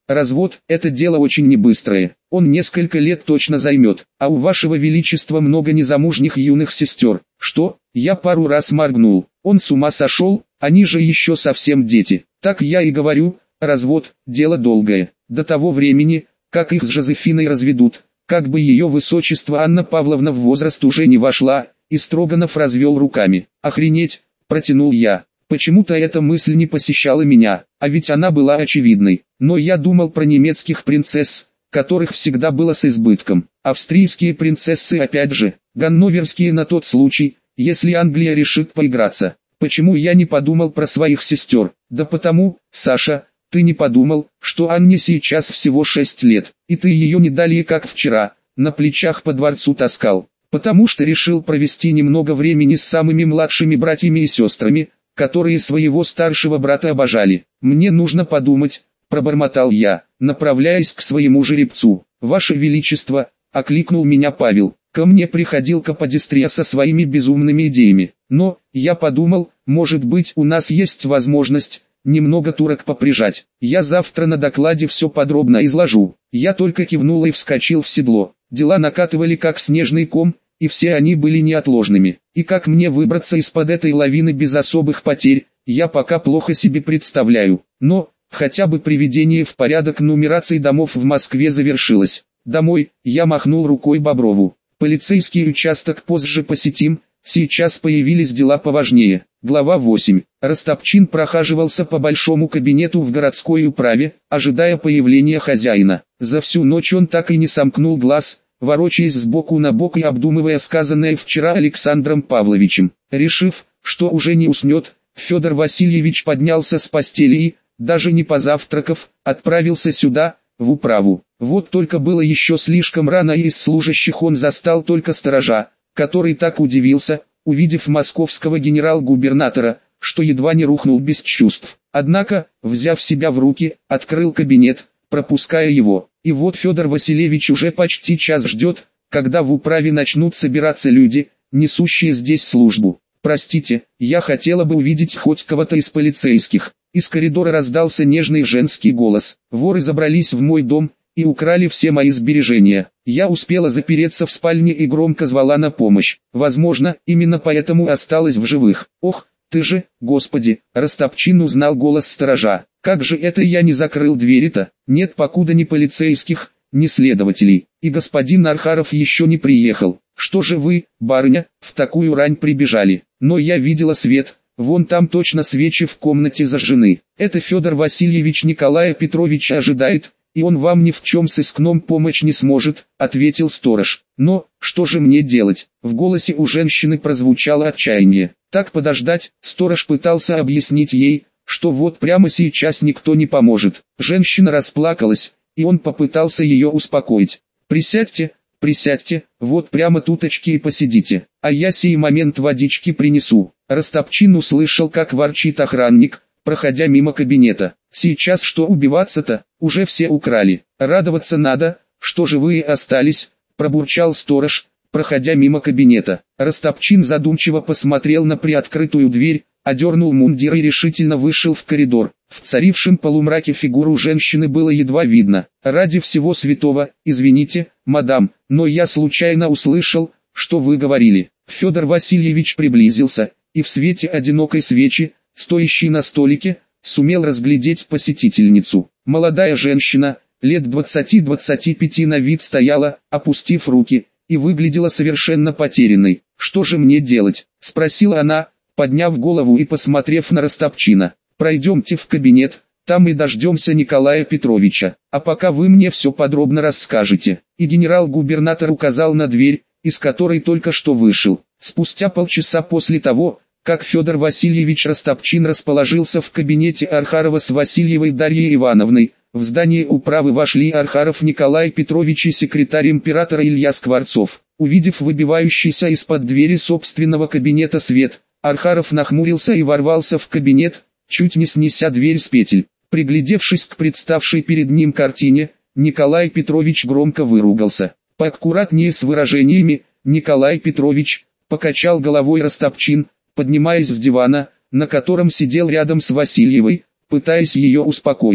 Развод – это дело очень небыстрое, он несколько лет точно займет, а у вашего величества много незамужних юных сестер. Что? Я пару раз моргнул, он с ума сошел, они же еще совсем дети. Так я и говорю, развод – дело долгое, до того времени, как их с Жозефиной разведут, как бы ее высочество Анна Павловна в возраст уже не вошла, и Строганов развел руками. Охренеть, протянул я. Почему-то эта мысль не посещала меня, а ведь она была очевидной. Но я думал про немецких принцесс, которых всегда было с избытком. Австрийские принцессы опять же, ганноверские на тот случай, если Англия решит поиграться. Почему я не подумал про своих сестер? Да потому, Саша, ты не подумал, что Анне сейчас всего шесть лет, и ты ее не далее как вчера, на плечах по дворцу таскал. Потому что решил провести немного времени с самыми младшими братьями и сестрами, которые своего старшего брата обожали. Мне нужно подумать, пробормотал я, направляясь к своему жеребцу. Ваше Величество, окликнул меня Павел. Ко мне приходил Каподистрия со своими безумными идеями. Но, я подумал, может быть у нас есть возможность немного турок поприжать. Я завтра на докладе все подробно изложу. Я только кивнул и вскочил в седло. Дела накатывали как снежный ком, и все они были неотложными. И как мне выбраться из-под этой лавины без особых потерь, я пока плохо себе представляю. Но, хотя бы приведение в порядок нумерации домов в Москве завершилось. Домой, я махнул рукой Боброву. Полицейский участок позже посетим, сейчас появились дела поважнее. Глава восемь. Растопчин прохаживался по большому кабинету в городской управе, ожидая появления хозяина. За всю ночь он так и не сомкнул глаз, ворочаясь сбоку на бок и обдумывая сказанное вчера Александром Павловичем. Решив, что уже не уснет, Федор Васильевич поднялся с постели и, даже не позавтракав, отправился сюда, в управу. Вот только было еще слишком рано, и из служащих он застал только сторожа, который так удивился, увидев московского генерал-губернатора, что едва не рухнул без чувств. Однако, взяв себя в руки, открыл кабинет, пропуская его. И вот Федор Васильевич уже почти час ждет, когда в управе начнут собираться люди, несущие здесь службу. «Простите, я хотела бы увидеть хоть кого-то из полицейских». Из коридора раздался нежный женский голос. «Воры забрались в мой дом и украли все мои сбережения. Я успела запереться в спальне и громко звала на помощь. Возможно, именно поэтому осталась в живых. Ох, ты же, Господи!» Растопчин узнал голос сторожа. «Как же это я не закрыл двери-то? Нет, покуда ни полицейских, ни следователей. И господин Архаров еще не приехал. Что же вы, барыня, в такую рань прибежали? Но я видела свет, вон там точно свечи в комнате зажжены. Это Федор Васильевич Николая Петровича ожидает, и он вам ни в чем сыскном помочь не сможет», — ответил сторож. «Но, что же мне делать?» В голосе у женщины прозвучало отчаяние. «Так подождать», — сторож пытался объяснить ей, что вот прямо сейчас никто не поможет. Женщина расплакалась, и он попытался ее успокоить. «Присядьте, присядьте, вот прямо туточки и посидите, а я сей момент водички принесу». Растопчин услышал, как ворчит охранник, проходя мимо кабинета. «Сейчас что убиваться-то, уже все украли. Радоваться надо, что живые остались», — пробурчал сторож, проходя мимо кабинета. Растопчин задумчиво посмотрел на приоткрытую дверь, одернул мундир и решительно вышел в коридор. В царившем полумраке фигуру женщины было едва видно. «Ради всего святого, извините, мадам, но я случайно услышал, что вы говорили». Федор Васильевич приблизился, и в свете одинокой свечи, стоящей на столике, сумел разглядеть посетительницу. Молодая женщина, лет двадцати-двадцати пяти на вид, стояла, опустив руки, и выглядела совершенно потерянной. «Что же мне делать?» — спросила она, подняв голову и посмотрев на Растопчина. «Пройдемте в кабинет, там и дождемся Николая Петровича, а пока вы мне все подробно расскажете». И генерал-губернатор указал на дверь, из которой только что вышел. Спустя полчаса после того, как Федор Васильевич Растопчин расположился в кабинете Архарова с Васильевой Дарьей Ивановной, в здание управы вошли Архаров Николай Петрович и секретарь императора Илья Скворцов. Увидев выбивающийся из-под двери собственного кабинета свет, Архаров нахмурился и ворвался в кабинет, чуть не снеся дверь с петель. Приглядевшись к представшей перед ним картине, Николай Петрович громко выругался. «Поаккуратнее с выражениями, Николай Петрович», — покачал головой Растопчин, поднимаясь с дивана, на котором сидел рядом с Васильевой, пытаясь ее успокоить.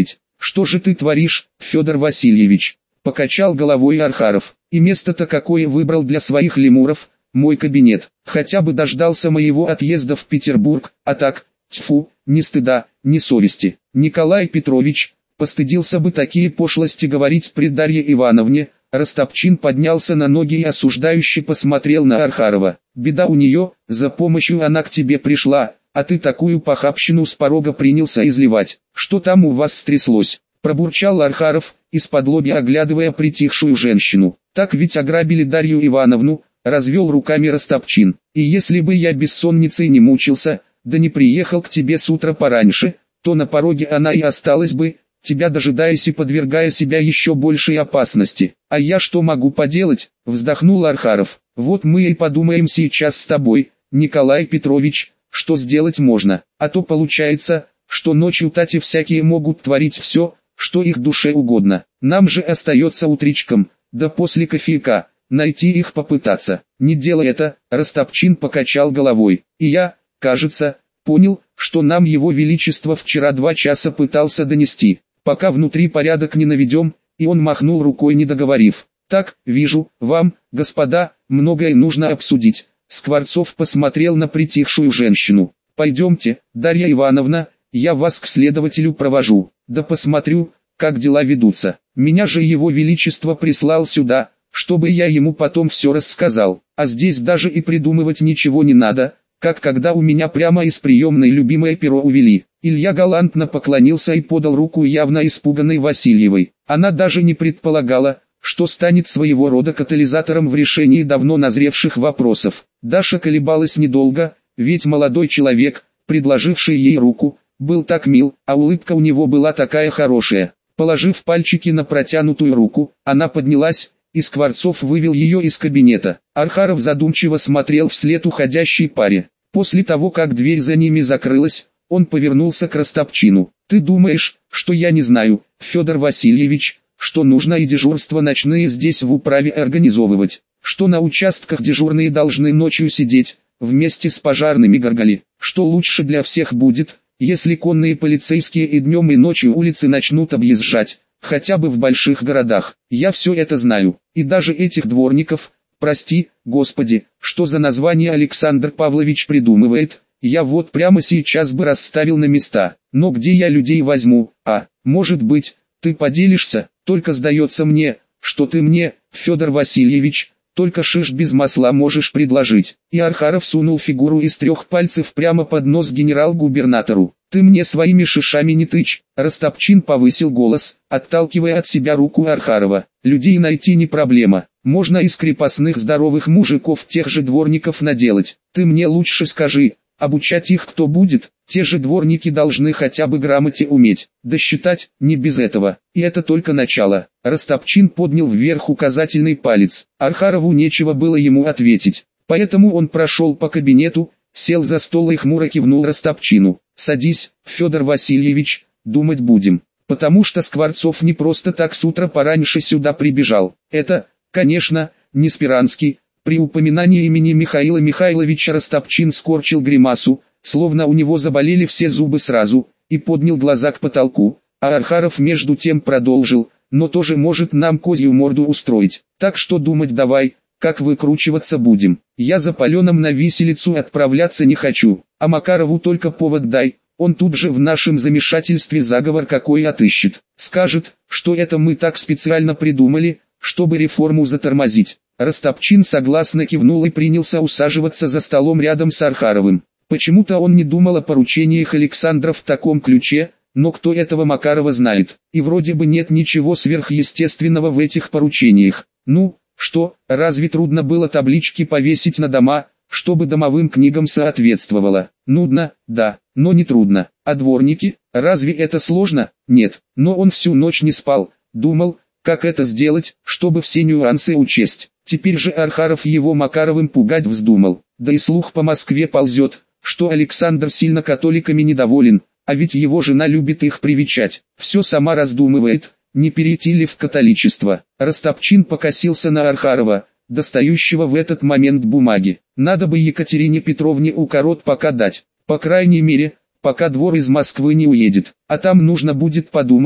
Что же ты творишь, Федор Васильевич? Покачал головой Архаров. И место-то какое выбрал для своих лемуров, мой кабинет. Хотя бы дождался моего отъезда в Петербург, а так, тьфу, ни стыда, ни совести. Николай Петрович, постыдился бы такие пошлости говорить при Дарье Ивановне. Растопчин поднялся на ноги и осуждающе посмотрел на Архарова. Беда у нее, за помощью она к тебе пришла, а ты такую похабщину с порога принялся изливать. Что там у вас стряслось? Пробурчал Архаров, исподлобья оглядывая притихшую женщину. Так ведь ограбили Дарью Ивановну, развел руками Растопчин. И если бы я бессонницей не мучился, да не приехал к тебе с утра пораньше, то на пороге она и осталась бы, тебя дожидаясь и подвергая себя еще большей опасности. А я что могу поделать, вздохнул Архаров. Вот мы и подумаем сейчас с тобой, Николай Петрович, что сделать можно. А то получается, что ночью тати всякие могут творить все, что их душе угодно. Нам же остается утречком, да после кофейка, найти их попытаться. Не делай это, Растопчин покачал головой. И я, кажется, понял, что нам его величество вчера два часа пытался донести. Пока внутри порядок не наведем, и он махнул рукой, не договорив. Так, вижу, вам, господа, многое нужно обсудить. Скворцов посмотрел на притихшую женщину. Пойдемте, Дарья Ивановна, я вас к следователю провожу. Да посмотрю, как дела ведутся. Меня же его величество прислал сюда, чтобы я ему потом все рассказал. А здесь даже и придумывать ничего не надо, как когда у меня прямо из приемной любимое перо увели. Илья галантно поклонился и подал руку явно испуганной Васильевой. Она даже не предполагала, что станет своего рода катализатором в решении давно назревших вопросов. Даша колебалась недолго, ведь молодой человек, предложивший ей руку, был так мил, а улыбка у него была такая хорошая. Положив пальчики на протянутую руку, она поднялась, и Скворцов вывел ее из кабинета. Архаров задумчиво смотрел вслед уходящей паре. После того, как дверь за ними закрылась, он повернулся к Растопчину. «Ты думаешь, что я не знаю, Федор Васильевич, что нужно и дежурства ночные здесь в управе организовывать, что на участках дежурные должны ночью сидеть, вместе с пожарными горгали, что лучше для всех будет, если конные полицейские и днем и ночью улицы начнут объезжать, хотя бы в больших городах. Я все это знаю, и даже этих дворников, прости, Господи, что за название Александр Павлович придумывает, я вот прямо сейчас бы расставил на места, но где я людей возьму, а, может быть, ты поделишься, только сдается мне, что ты мне, Федор Васильевич, только шиш без масла можешь предложить». И Архаров сунул фигуру из трех пальцев прямо под нос генерал-губернатору. «Ты мне своими шишами не тычь». Растопчин повысил голос, отталкивая от себя руку Архарова. «Людей найти не проблема, можно из крепостных здоровых мужиков тех же дворников наделать. Ты мне лучше скажи, обучать их кто будет? Те же дворники должны хотя бы грамоте уметь, да считать, не без этого. И это только начало». Растопчин поднял вверх указательный палец. Архарову нечего было ему ответить, поэтому он прошел по кабинету, сел за стол и хмуро кивнул Растопчину. «Садись, Федор Васильевич, думать будем, потому что Скворцов не просто так с утра пораньше сюда прибежал. Это, конечно, не Спиранский». При упоминании имени Михаила Михайловича Растопчин скорчил гримасу, словно у него заболели все зубы сразу, и поднял глаза к потолку, а Архаров между тем продолжил: «Но тоже может нам козью морду устроить, так что думать давай, как выкручиваться будем. Я за Паленом на виселицу отправляться не хочу, а Макарову только повод дай, он тут же в нашем замешательстве заговор какой отыщет, скажет, что это мы так специально придумали, чтобы реформу затормозить». Растопчин согласно кивнул и принялся усаживаться за столом рядом с Архаровым. Почему-то он не думал о поручениях Александра в таком ключе, но кто этого Макарова знает, и вроде бы нет ничего сверхъестественного в этих поручениях. Ну, что, разве трудно было таблички повесить на дома, чтобы домовым книгам соответствовало? Нудно, да, но не трудно. А дворники, разве это сложно? Нет, но он всю ночь не спал, думал, как это сделать, чтобы все нюансы учесть. Теперь же Архаров его Макаровым пугать вздумал, да и слух по Москве ползет, что Александр сильно католиками недоволен, а ведь его жена любит их привечать. Все сама раздумывает, не перейти ли в католичество. Растопчин покосился на Архарова, достающего в этот момент бумаги. Надо бы Екатерине Петровне укорот пока дать, по крайней мере, пока двор из Москвы не уедет, а там нужно будет подумать,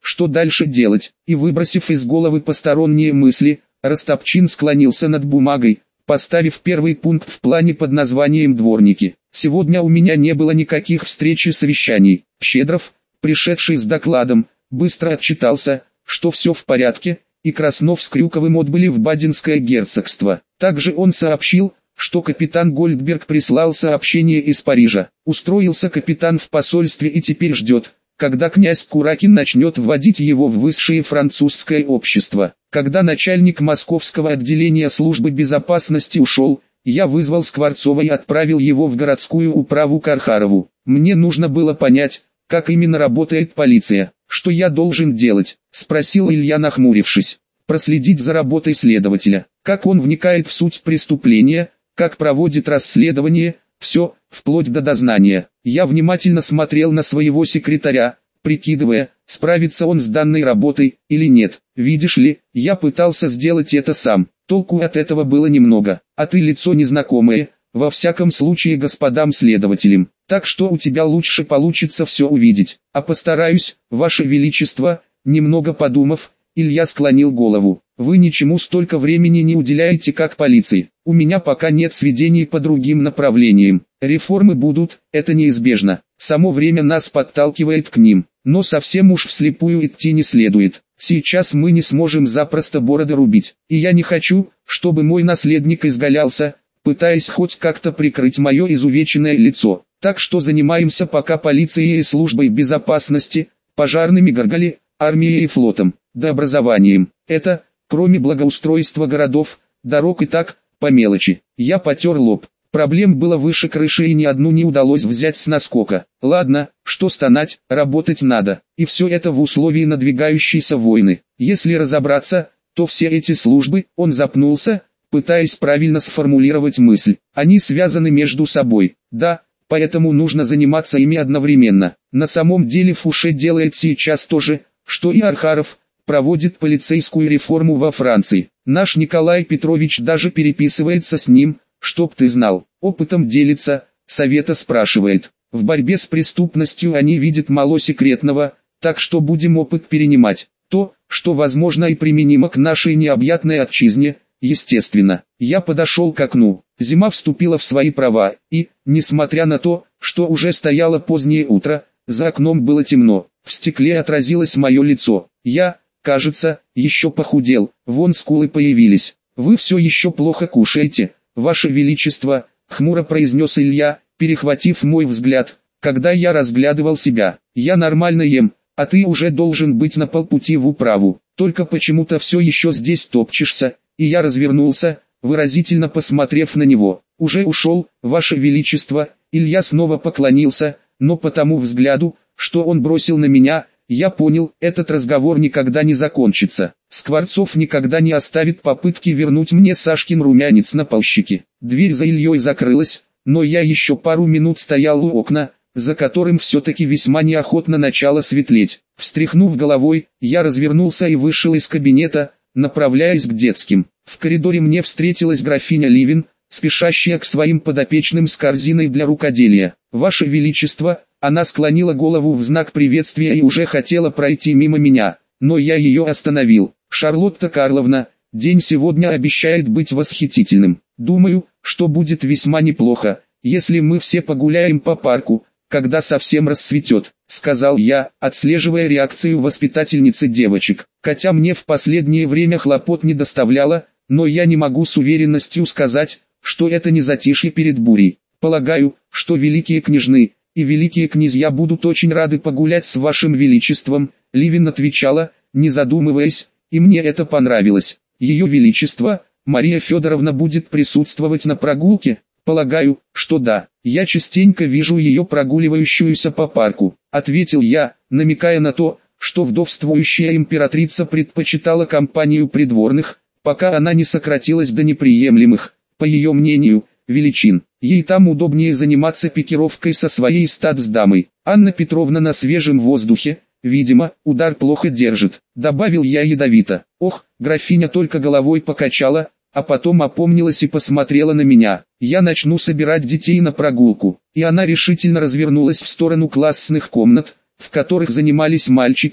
что дальше делать, и выбросив из головы посторонние мысли, Растопчин склонился над бумагой, поставив первый пункт в плане под названием «Дворники». Сегодня у меня не было никаких встреч и совещаний. Щедров, пришедший с докладом, быстро отчитался, что все в порядке, и Краснов с Крюковым отбыли в Баденское герцогство. Также он сообщил, что капитан Гольдберг прислал сообщение из Парижа. Устроился капитан в посольстве и теперь ждет, когда князь Куракин начнет вводить его в высшее французское общество. Когда начальник московского отделения службы безопасности ушел, я вызвал Скворцова и отправил его в городскую управу к Архарову. Мне нужно было понять, как именно работает полиция. «Что я должен делать?» – спросил Илья, нахмурившись. «Проследить за работой следователя, как он вникает в суть преступления, как проводит расследование, все, вплоть до дознания». Я внимательно смотрел на своего секретаря, прикидывая, справится он с данной работой или нет. Видишь ли, я пытался сделать это сам, толку от этого было немного, а ты лицо незнакомое, во всяком случае господам следователям, так что у тебя лучше получится все увидеть, а постараюсь, ваше величество. Немного подумав, Илья склонил голову. Вы ничему столько времени не уделяете, как полиции. У меня пока нет сведений по другим направлениям. Реформы будут, это неизбежно. Само время нас подталкивает к ним, но совсем уж вслепую идти не следует. Сейчас мы не сможем запросто бороды рубить, и я не хочу, чтобы мой наследник изгалялся, пытаясь хоть как-то прикрыть мое изувеченное лицо. Так что занимаемся пока полицией и службой безопасности, пожарными, горгали, армией и флотом, да образованием. Это, кроме благоустройства городов, дорог и так, по мелочи. Я потер лоб. Проблем было выше крыши и ни одну не удалось взять с наскока. Ладно, что стонать, работать надо. И все это в условии надвигающейся войны. Если разобраться, то все эти службы, он запнулся, пытаясь правильно сформулировать мысль. Они связаны между собой. Да, поэтому нужно заниматься ими одновременно. На самом деле Фуше делает сейчас то же, что и Архаров, проводит полицейскую реформу во Франции. Наш Николай Петрович даже переписывается с ним, чтоб ты знал, опытом делится, совета спрашивает. В борьбе с преступностью они видят мало секретного, так что будем опыт перенимать. То, что возможно и применимо к нашей необъятной отчизне, естественно. Я подошел к окну. Зима вступила в свои права, и, несмотря на то, что уже стояло позднее утро, за окном было темно. В стекле отразилось мое лицо. Я, кажется, еще похудел, вон скулы появились. «Вы все еще плохо кушаете, ваше величество», — хмуро произнес Илья, перехватив мой взгляд, когда я разглядывал себя. «Я нормально ем, а ты уже должен быть на полпути в управу, только почему-то все еще здесь топчешься». И я развернулся, выразительно посмотрев на него. «Уже ушел, ваше величество». Илья снова поклонился, но по тому взгляду, что он бросил на меня, я понял, этот разговор никогда не закончится. Скворцов никогда не оставит попытки вернуть мне Сашкин румянец на полщике. Дверь за Ильей закрылась, но я еще пару минут стоял у окна, за которым все-таки весьма неохотно начало светлеть. Встряхнув головой, я развернулся и вышел из кабинета, направляясь к детским. В коридоре мне встретилась графиня Ливин, спешащая к своим подопечным с корзиной для рукоделия. «Ваше Величество», она склонила голову в знак приветствия и уже хотела пройти мимо меня, но я ее остановил. «Шарлотта Карловна, день сегодня обещает быть восхитительным. Думаю, что будет весьма неплохо, если мы все погуляем по парку, когда совсем расцветет», — сказал я, отслеживая реакцию воспитательницы девочек. Хотя мне в последнее время хлопот не доставляло, но я не могу с уверенностью сказать, что это не затишье перед бурей. Полагаю, что великие княжны и великие князья будут очень рады погулять с вашим величеством, Ливин отвечала, не задумываясь, и мне это понравилось. Ее величество, Мария Федоровна, будет присутствовать на прогулке? Полагаю, что да. Я частенько вижу ее прогуливающуюся по парку, ответил я, намекая на то, что вдовствующая императрица предпочитала компанию придворных, пока она не сократилась до неприемлемых, по ее мнению, величин. Ей там удобнее заниматься пикировкой со своей статсдамой. Анна Петровна на свежем воздухе, видимо, удар плохо держит, добавил я ядовито. Ох, графиня только головой покачала, а потом опомнилась и посмотрела на меня. Я начну собирать детей на прогулку. И она решительно развернулась в сторону классных комнат, в которых занимались мальчики,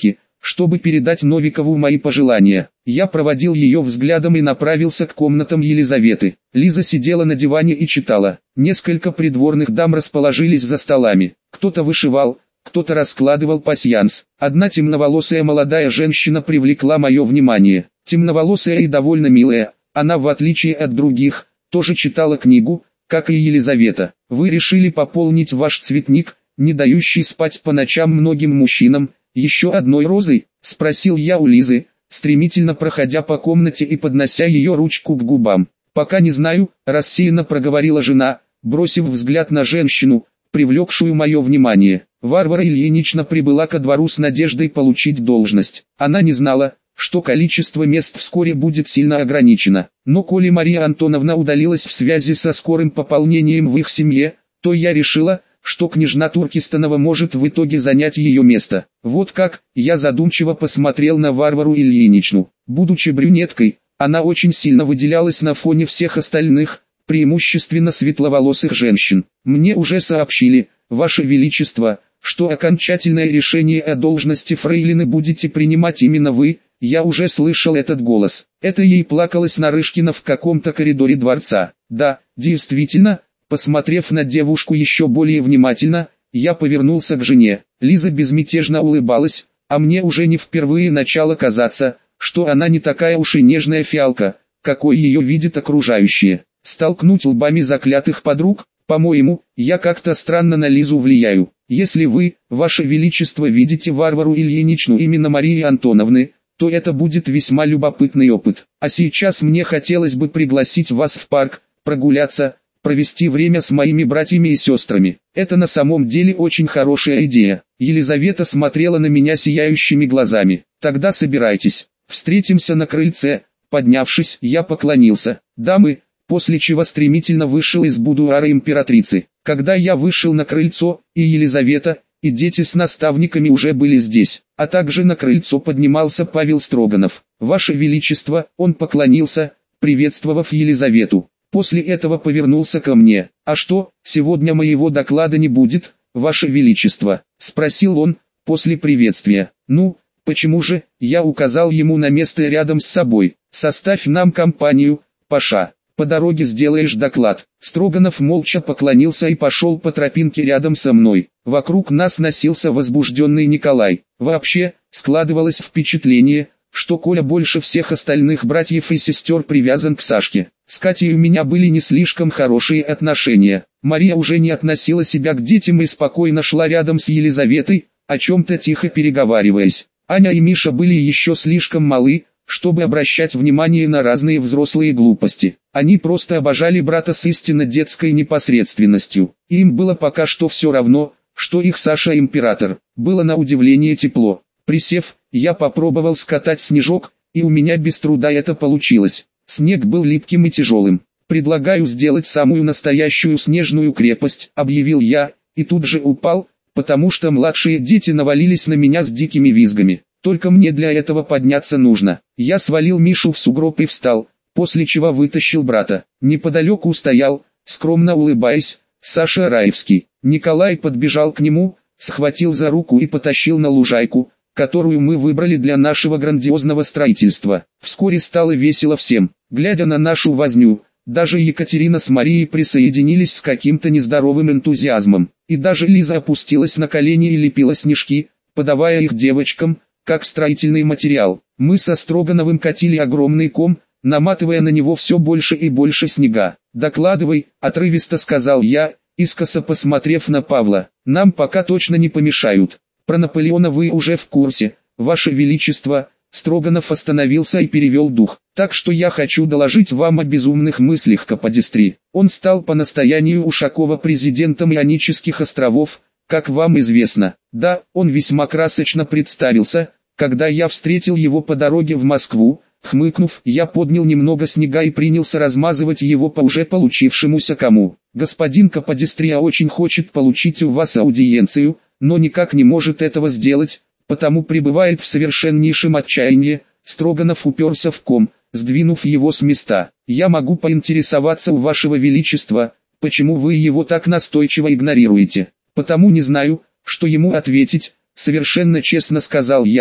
чтобы передать Новикову мои пожелания. Я проводил ее взглядом и направился к комнатам Елизаветы. Лиза сидела на диване и читала. Несколько придворных дам расположились за столами. Кто-то вышивал, кто-то раскладывал пасьянс. Одна темноволосая молодая женщина привлекла мое внимание. Темноволосая и довольно милая, она, в отличие от других, тоже читала книгу, как и Елизавета. «Вы решили пополнить ваш цветник, не дающий спать по ночам многим мужчинам, еще одной розой?» — спросил я у Лизы, стремительно проходя по комнате и поднося ее ручку к губам. «Пока не знаю», — рассеянно проговорила жена, бросив взгляд на женщину, привлекшую мое внимание. Варвара Ильинична прибыла ко двору с надеждой получить должность. Она не знала, что количество мест вскоре будет сильно ограничено. Но коли Мария Антоновна удалилась в связи со скорым пополнением в их семье, то я решила, что княжна Туркестанова может в итоге занять ее место. Вот как, я задумчиво посмотрел на Варвару Ильиничну. Будучи брюнеткой, она очень сильно выделялась на фоне всех остальных, преимущественно светловолосых женщин. Мне уже сообщили, Ваше Величество, что окончательное решение о должности фрейлины будете принимать именно вы. Я уже слышал этот голос. Это ей плакалось Нарышкина в каком-то коридоре дворца. Да, действительно. Посмотрев на девушку еще более внимательно, я повернулся к жене. Лиза безмятежно улыбалась, а мне уже не впервые начало казаться, что она не такая уж и нежная фиалка, какой ее видят окружающие. Столкнуть лбами заклятых подруг, по-моему, я как-то странно на Лизу влияю. Если вы, Ваше Величество, видите Варвару Ильиничну именно Марии Антоновны, то это будет весьма любопытный опыт. А сейчас мне хотелось бы пригласить вас в парк, прогуляться, провести время с моими братьями и сестрами. Это на самом деле очень хорошая идея. Елизавета смотрела на меня сияющими глазами. Тогда собирайтесь, встретимся на крыльце. Поднявшись, я поклонился. Дамы, после чего стремительно вышел из будуара императрицы. Когда я вышел на крыльцо, и Елизавета, и дети с наставниками уже были здесь, а также на крыльцо поднимался Павел Строганов. «Ваше Величество», он поклонился, приветствовав Елизавету. После этого повернулся ко мне. «А что, сегодня моего доклада не будет, Ваше Величество?» — спросил он, после приветствия. «Ну, почему же?» — я указал ему на место рядом с собой. «Составь нам компанию, Паша. По дороге сделаешь доклад». Строганов молча поклонился и пошел по тропинке рядом со мной. Вокруг нас носился возбужденный Николай. Вообще, складывалось впечатление, что Коля больше всех остальных братьев и сестер привязан к Сашке. С Катей у меня были не слишком хорошие отношения. Мария уже не относила себя к детям и спокойно шла рядом с Елизаветой, о чем-то тихо переговариваясь. Аня и Миша были еще слишком малы, чтобы обращать внимание на разные взрослые глупости. Они просто обожали брата с истинно детской непосредственностью. И им было пока что все равно, что их Саша император. Было на удивление тепло. Присев, я попробовал скатать снежок, и у меня без труда это получилось. Снег был липким и тяжелым. «Предлагаю сделать самую настоящую снежную крепость», — объявил я, и тут же упал, потому что младшие дети навалились на меня с дикими визгами. Только мне для этого подняться нужно. Я свалил Мишу в сугроб и встал, после чего вытащил брата. Неподалеку стоял, скромно улыбаясь, Саша Раевский. Николай подбежал к нему, схватил за руку и потащил на лужайку, которую мы выбрали для нашего грандиозного строительства. Вскоре стало весело всем. Глядя на нашу возню, даже Екатерина с Марией присоединились с каким-то нездоровым энтузиазмом. И даже Лиза опустилась на колени и лепила снежки, подавая их девочкам, как строительный материал. Мы со Строгановым катили огромный ком, наматывая на него все больше и больше снега. «Докладывай», — отрывисто сказал я, искоса посмотрев на Павла. «Нам пока точно не помешают. Про Наполеона вы уже в курсе, Ваше Величество». Строганов остановился и перевел дух. «Так что я хочу доложить вам о безумных мыслях Каподистри. Он стал по настоянию Ушакова президентом Ионических островов, как вам известно. Да, он весьма красочно представился, когда я встретил его по дороге в Москву». Хмыкнув, я поднял немного снега и принялся размазывать его по уже получившемуся кому. «Господин Каподистрия очень хочет получить у вас аудиенцию, но никак не может этого сделать, потому пребывает в совершеннейшем отчаянии». Строганов уперся в ком, сдвинув его с места. «Я могу поинтересоваться у Вашего Величества, почему вы его так настойчиво игнорируете?» «Потому не знаю, что ему ответить», — совершенно честно сказал я,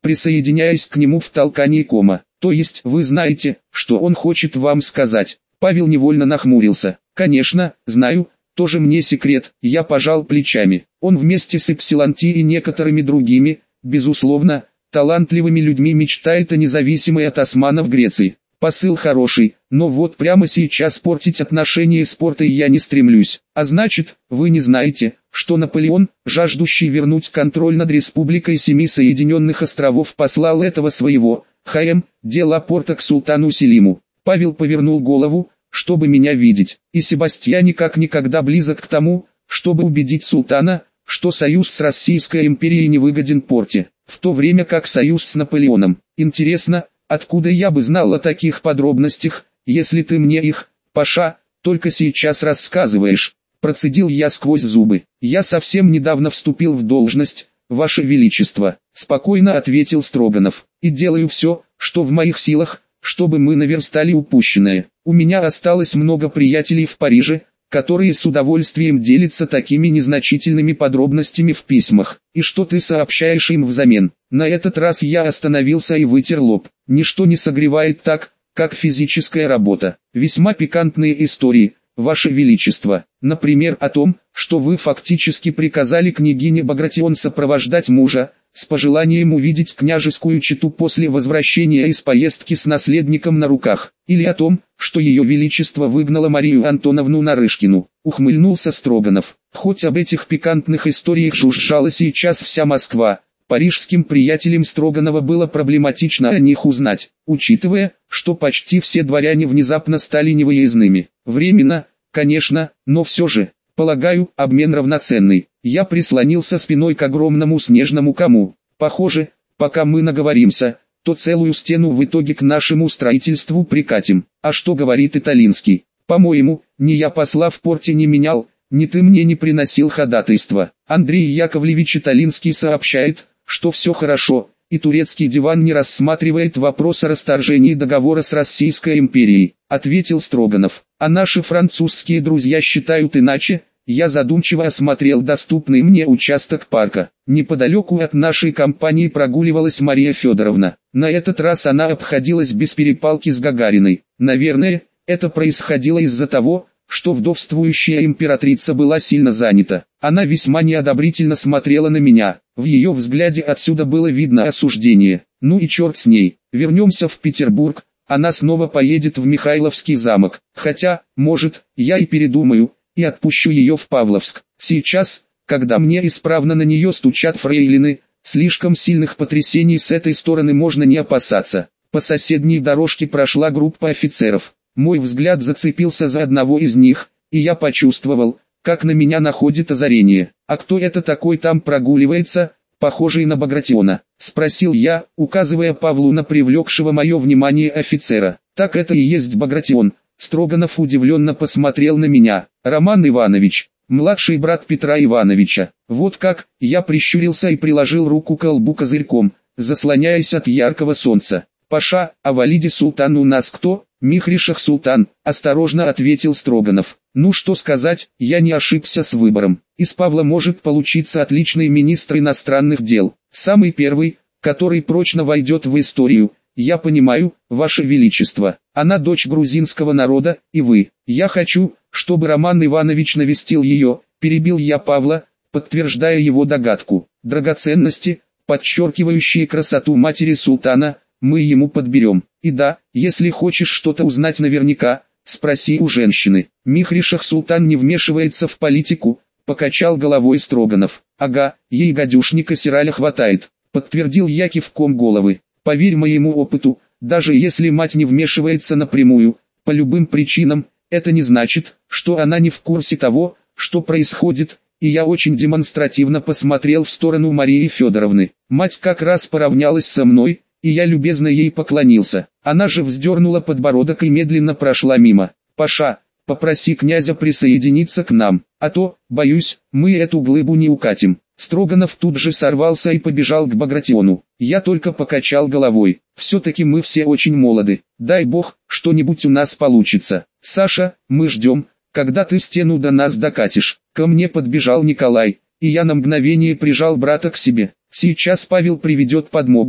присоединяясь к нему в толкании кома. То есть вы знаете, что он хочет вам сказать? Павел невольно нахмурился. Конечно, знаю, тоже мне секрет. Я пожал плечами. Он вместе с Ипсиланти и некоторыми другими, безусловно, талантливыми людьми мечтает о независимой от османов Греции. Посыл хороший, но вот прямо сейчас портить отношения с Портой я не стремлюсь. А значит, вы не знаете, что Наполеон, жаждущий вернуть контроль над Республикой Семи Соединенных Островов, послал этого своего, ха-эм, дела Порта к султану Селиму. Павел повернул голову, чтобы меня видеть, и Себастьян как никогда близок к тому, чтобы убедить султана, что союз с Российской империей не выгоден Порте, в то время как союз с Наполеоном. Интересно, откуда я бы знал о таких подробностях, если ты мне их, Паша, только сейчас рассказываешь? Процедил я сквозь зубы. Я совсем недавно вступил в должность, Ваше Величество, спокойно ответил Строганов, и делаю все, что в моих силах, чтобы мы наверстали упущенное. У меня осталось много приятелей в Париже, которые с удовольствием делятся такими незначительными подробностями в письмах. И что ты сообщаешь им взамен? На этот раз я остановился и вытер лоб. Ничто не согревает так, как физическая работа. Весьма пикантные истории, Ваше Величество. Например, о том, что вы фактически приказали княгине Багратион сопровождать мужа, с пожеланием увидеть княжескую чету после возвращения из поездки с наследником на руках. Или о том, что ее величество выгнало Марию Антоновну Нарышкину. Ухмыльнулся Строганов. Хоть об этих пикантных историях жужжала сейчас вся Москва, парижским приятелям Строганова было проблематично о них узнать, учитывая, что почти все дворяне внезапно стали невыездными. Временно, конечно, но все же, полагаю, обмен равноценный. Я прислонился спиной к огромному снежному кому. Похоже, пока мы наговоримся, то целую стену в итоге к нашему строительству прикатим. А что говорит Италинский? По-моему, ни я посла в порте не менял, ни ты мне не приносил ходатайства. Андрей Яковлевич Италинский сообщает, что все хорошо, и турецкий диван не рассматривает вопрос о расторжении договора с Российской империей, ответил Строганов. А наши французские друзья считают иначе. Я задумчиво осмотрел доступный мне участок парка. Неподалеку от нашей компании прогуливалась Мария Федоровна. На этот раз она обходилась без перепалки с Гагариной. Наверное, это происходило из-за того, что вдовствующая императрица была сильно занята. Она весьма неодобрительно смотрела на меня. В ее взгляде отсюда было видно осуждение. Ну и черт с ней. Вернемся в Петербург. Она снова поедет в Михайловский замок. Хотя, может, я и передумаю и отпущу ее в Павловск. Сейчас, когда мне исправно на нее стучат фрейлины, слишком сильных потрясений с этой стороны можно не опасаться. По соседней дорожке прошла группа офицеров. Мой взгляд зацепился за одного из них, и я почувствовал, как на меня находит озарение. «А кто это такой там прогуливается, похожий на Багратиона?» — спросил я, указывая Павлу на привлекшего мое внимание офицера. «Так это и есть Багратион». Строганов удивленно посмотрел на меня. «Роман Иванович, младший брат Петра Ивановича». Вот как, я прищурился и приложил руку к лбу козырьком, заслоняясь от яркого солнца. «Паша, а Валиди Султан у нас кто?» «Михришах Султан», — осторожно ответил Строганов. «Ну что сказать, я не ошибся с выбором. Из Павла может получиться отличный министр иностранных дел. Самый первый, который прочно войдет в историю. Я понимаю, Ваше Величество, она дочь грузинского народа, и вы. Я хочу, чтобы Роман Иванович навестил ее», — перебил я Павла, подтверждая его догадку. «Драгоценности, подчеркивающие красоту матери султана, мы ему подберем. И да, если хочешь что-то узнать наверняка, спроси у женщины». «Михришах Султан не вмешивается в политику», — покачал головой Строганов. «Ага, ей гадюшника Сираля хватает», — подтвердил я кивком головы. «Поверь моему опыту, даже если мать не вмешивается напрямую, по любым причинам, это не значит, что она не в курсе того, что происходит», и я очень демонстративно посмотрел в сторону Марии Федоровны. Мать как раз поравнялась со мной, и я любезно ей поклонился. Она же вздернула подбородок и медленно прошла мимо. «Паша, попроси князя присоединиться к нам, а то, боюсь, мы эту глыбу не укатим». Строганов тут же сорвался и побежал к Багратиону. Я только покачал головой. Все-таки мы все очень молоды. Дай бог, что-нибудь у нас получится. «Саша, мы ждем, когда ты стену до нас докатишь». Ко мне подбежал Николай, и я на мгновение прижал брата к себе. «Сейчас Павел приведет подмогу,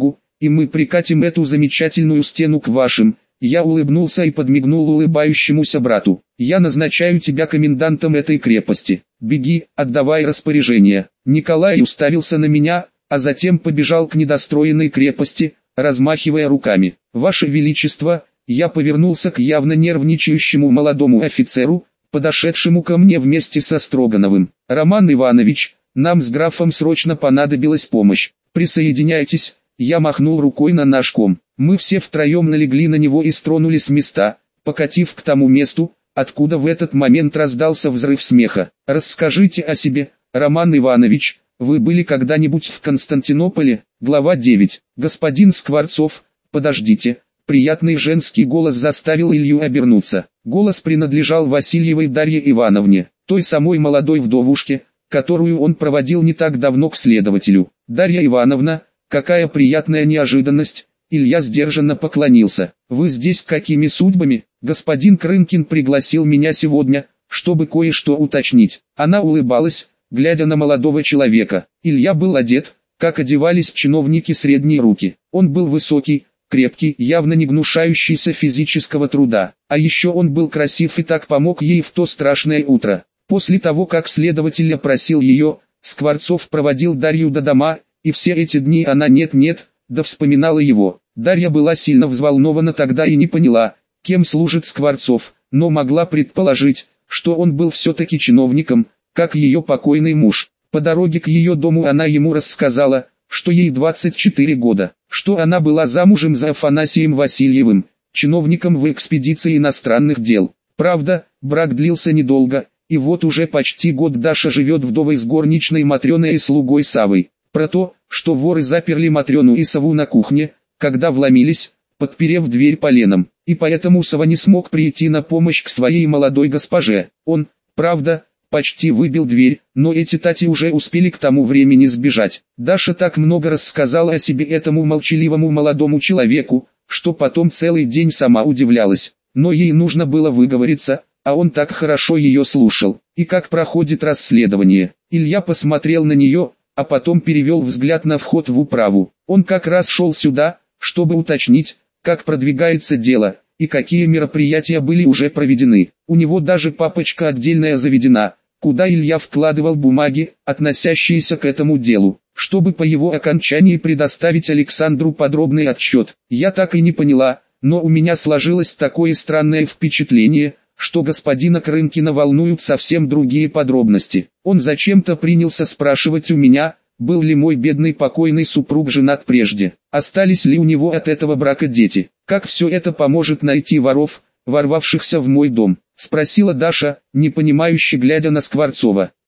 и мы прикатим эту замечательную стену к вашим». Я улыбнулся и подмигнул улыбающемуся брату. «Я назначаю тебя комендантом этой крепости. Беги, отдавай распоряжение». Николай уставился на меня, а затем побежал к недостроенной крепости, размахивая руками. «Ваше Величество!» Я повернулся к явно нервничающему молодому офицеру, подошедшему ко мне вместе со Строгановым. «Роман Иванович, нам с графом срочно понадобилась помощь. Присоединяйтесь». Я махнул рукой на наш ком. Мы все втроем налегли на него и стронули с места, покатив к тому месту, откуда в этот момент раздался взрыв смеха. «Расскажите о себе, Роман Иванович, вы были когда-нибудь в Константинополе?» Глава девять. «Господин Скворцов, подождите». Приятный женский голос заставил Илью обернуться. Голос принадлежал Васильевой Дарье Ивановне, той самой молодой вдовушке, которую он проводил не так давно к следователю. «Дарья Ивановна, какая приятная неожиданность!» Илья сдержанно поклонился. «Вы здесь какими судьбами? Господин Крынкин пригласил меня сегодня, чтобы кое-что уточнить». Она улыбалась, глядя на молодого человека. Илья был одет, как одевались чиновники средней руки. Он был высокий, крепкий, явно не гнушающийся физического труда. А еще он был красив и так помог ей в то страшное утро. После того, как следователь опросил ее, Скворцов проводил Дарью до дома, и все эти дни она нет-нет, да вспоминала его. Дарья была сильно взволнована тогда и не поняла, кем служит Скворцов, но могла предположить, что он был все-таки чиновником, как ее покойный муж. По дороге к ее дому она ему рассказала, что ей двадцать четыре года, что она была замужем за Афанасием Васильевым, чиновником в экспедиции иностранных дел. Правда, брак длился недолго, и вот уже почти год Даша живет вдовой с горничной Матрёной и слугой Савой. Про то, что воры заперли Матрёну и Саву на кухне, когда вломились, подперев дверь поленом, и поэтому Сава не смог прийти на помощь к своей молодой госпоже. Он, правда, почти выбил дверь, но эти тати уже успели к тому времени сбежать. Даша так много рассказала о себе этому молчаливому молодому человеку, что потом целый день сама удивлялась. Но ей нужно было выговориться, а он так хорошо ее слушал. «И как проходит расследование?» Илья посмотрел на нее, а потом перевел взгляд на вход в управу. Он как раз шел сюда, чтобы уточнить, как продвигается дело, и какие мероприятия были уже проведены. У него даже папочка отдельная заведена, куда Илья вкладывал бумаги, относящиеся к этому делу, чтобы по его окончании предоставить Александру подробный отчет. Я так и не поняла, но у меня сложилось такое странное впечатление, что господина Крынкина волнуют совсем другие подробности. Он зачем-то принялся спрашивать у меня, был ли мой бедный покойный супруг женат прежде, остались ли у него от этого брака дети, как все это поможет найти воров, ворвавшихся в мой дом, спросила Даша, непонимающе глядя на Скворцова.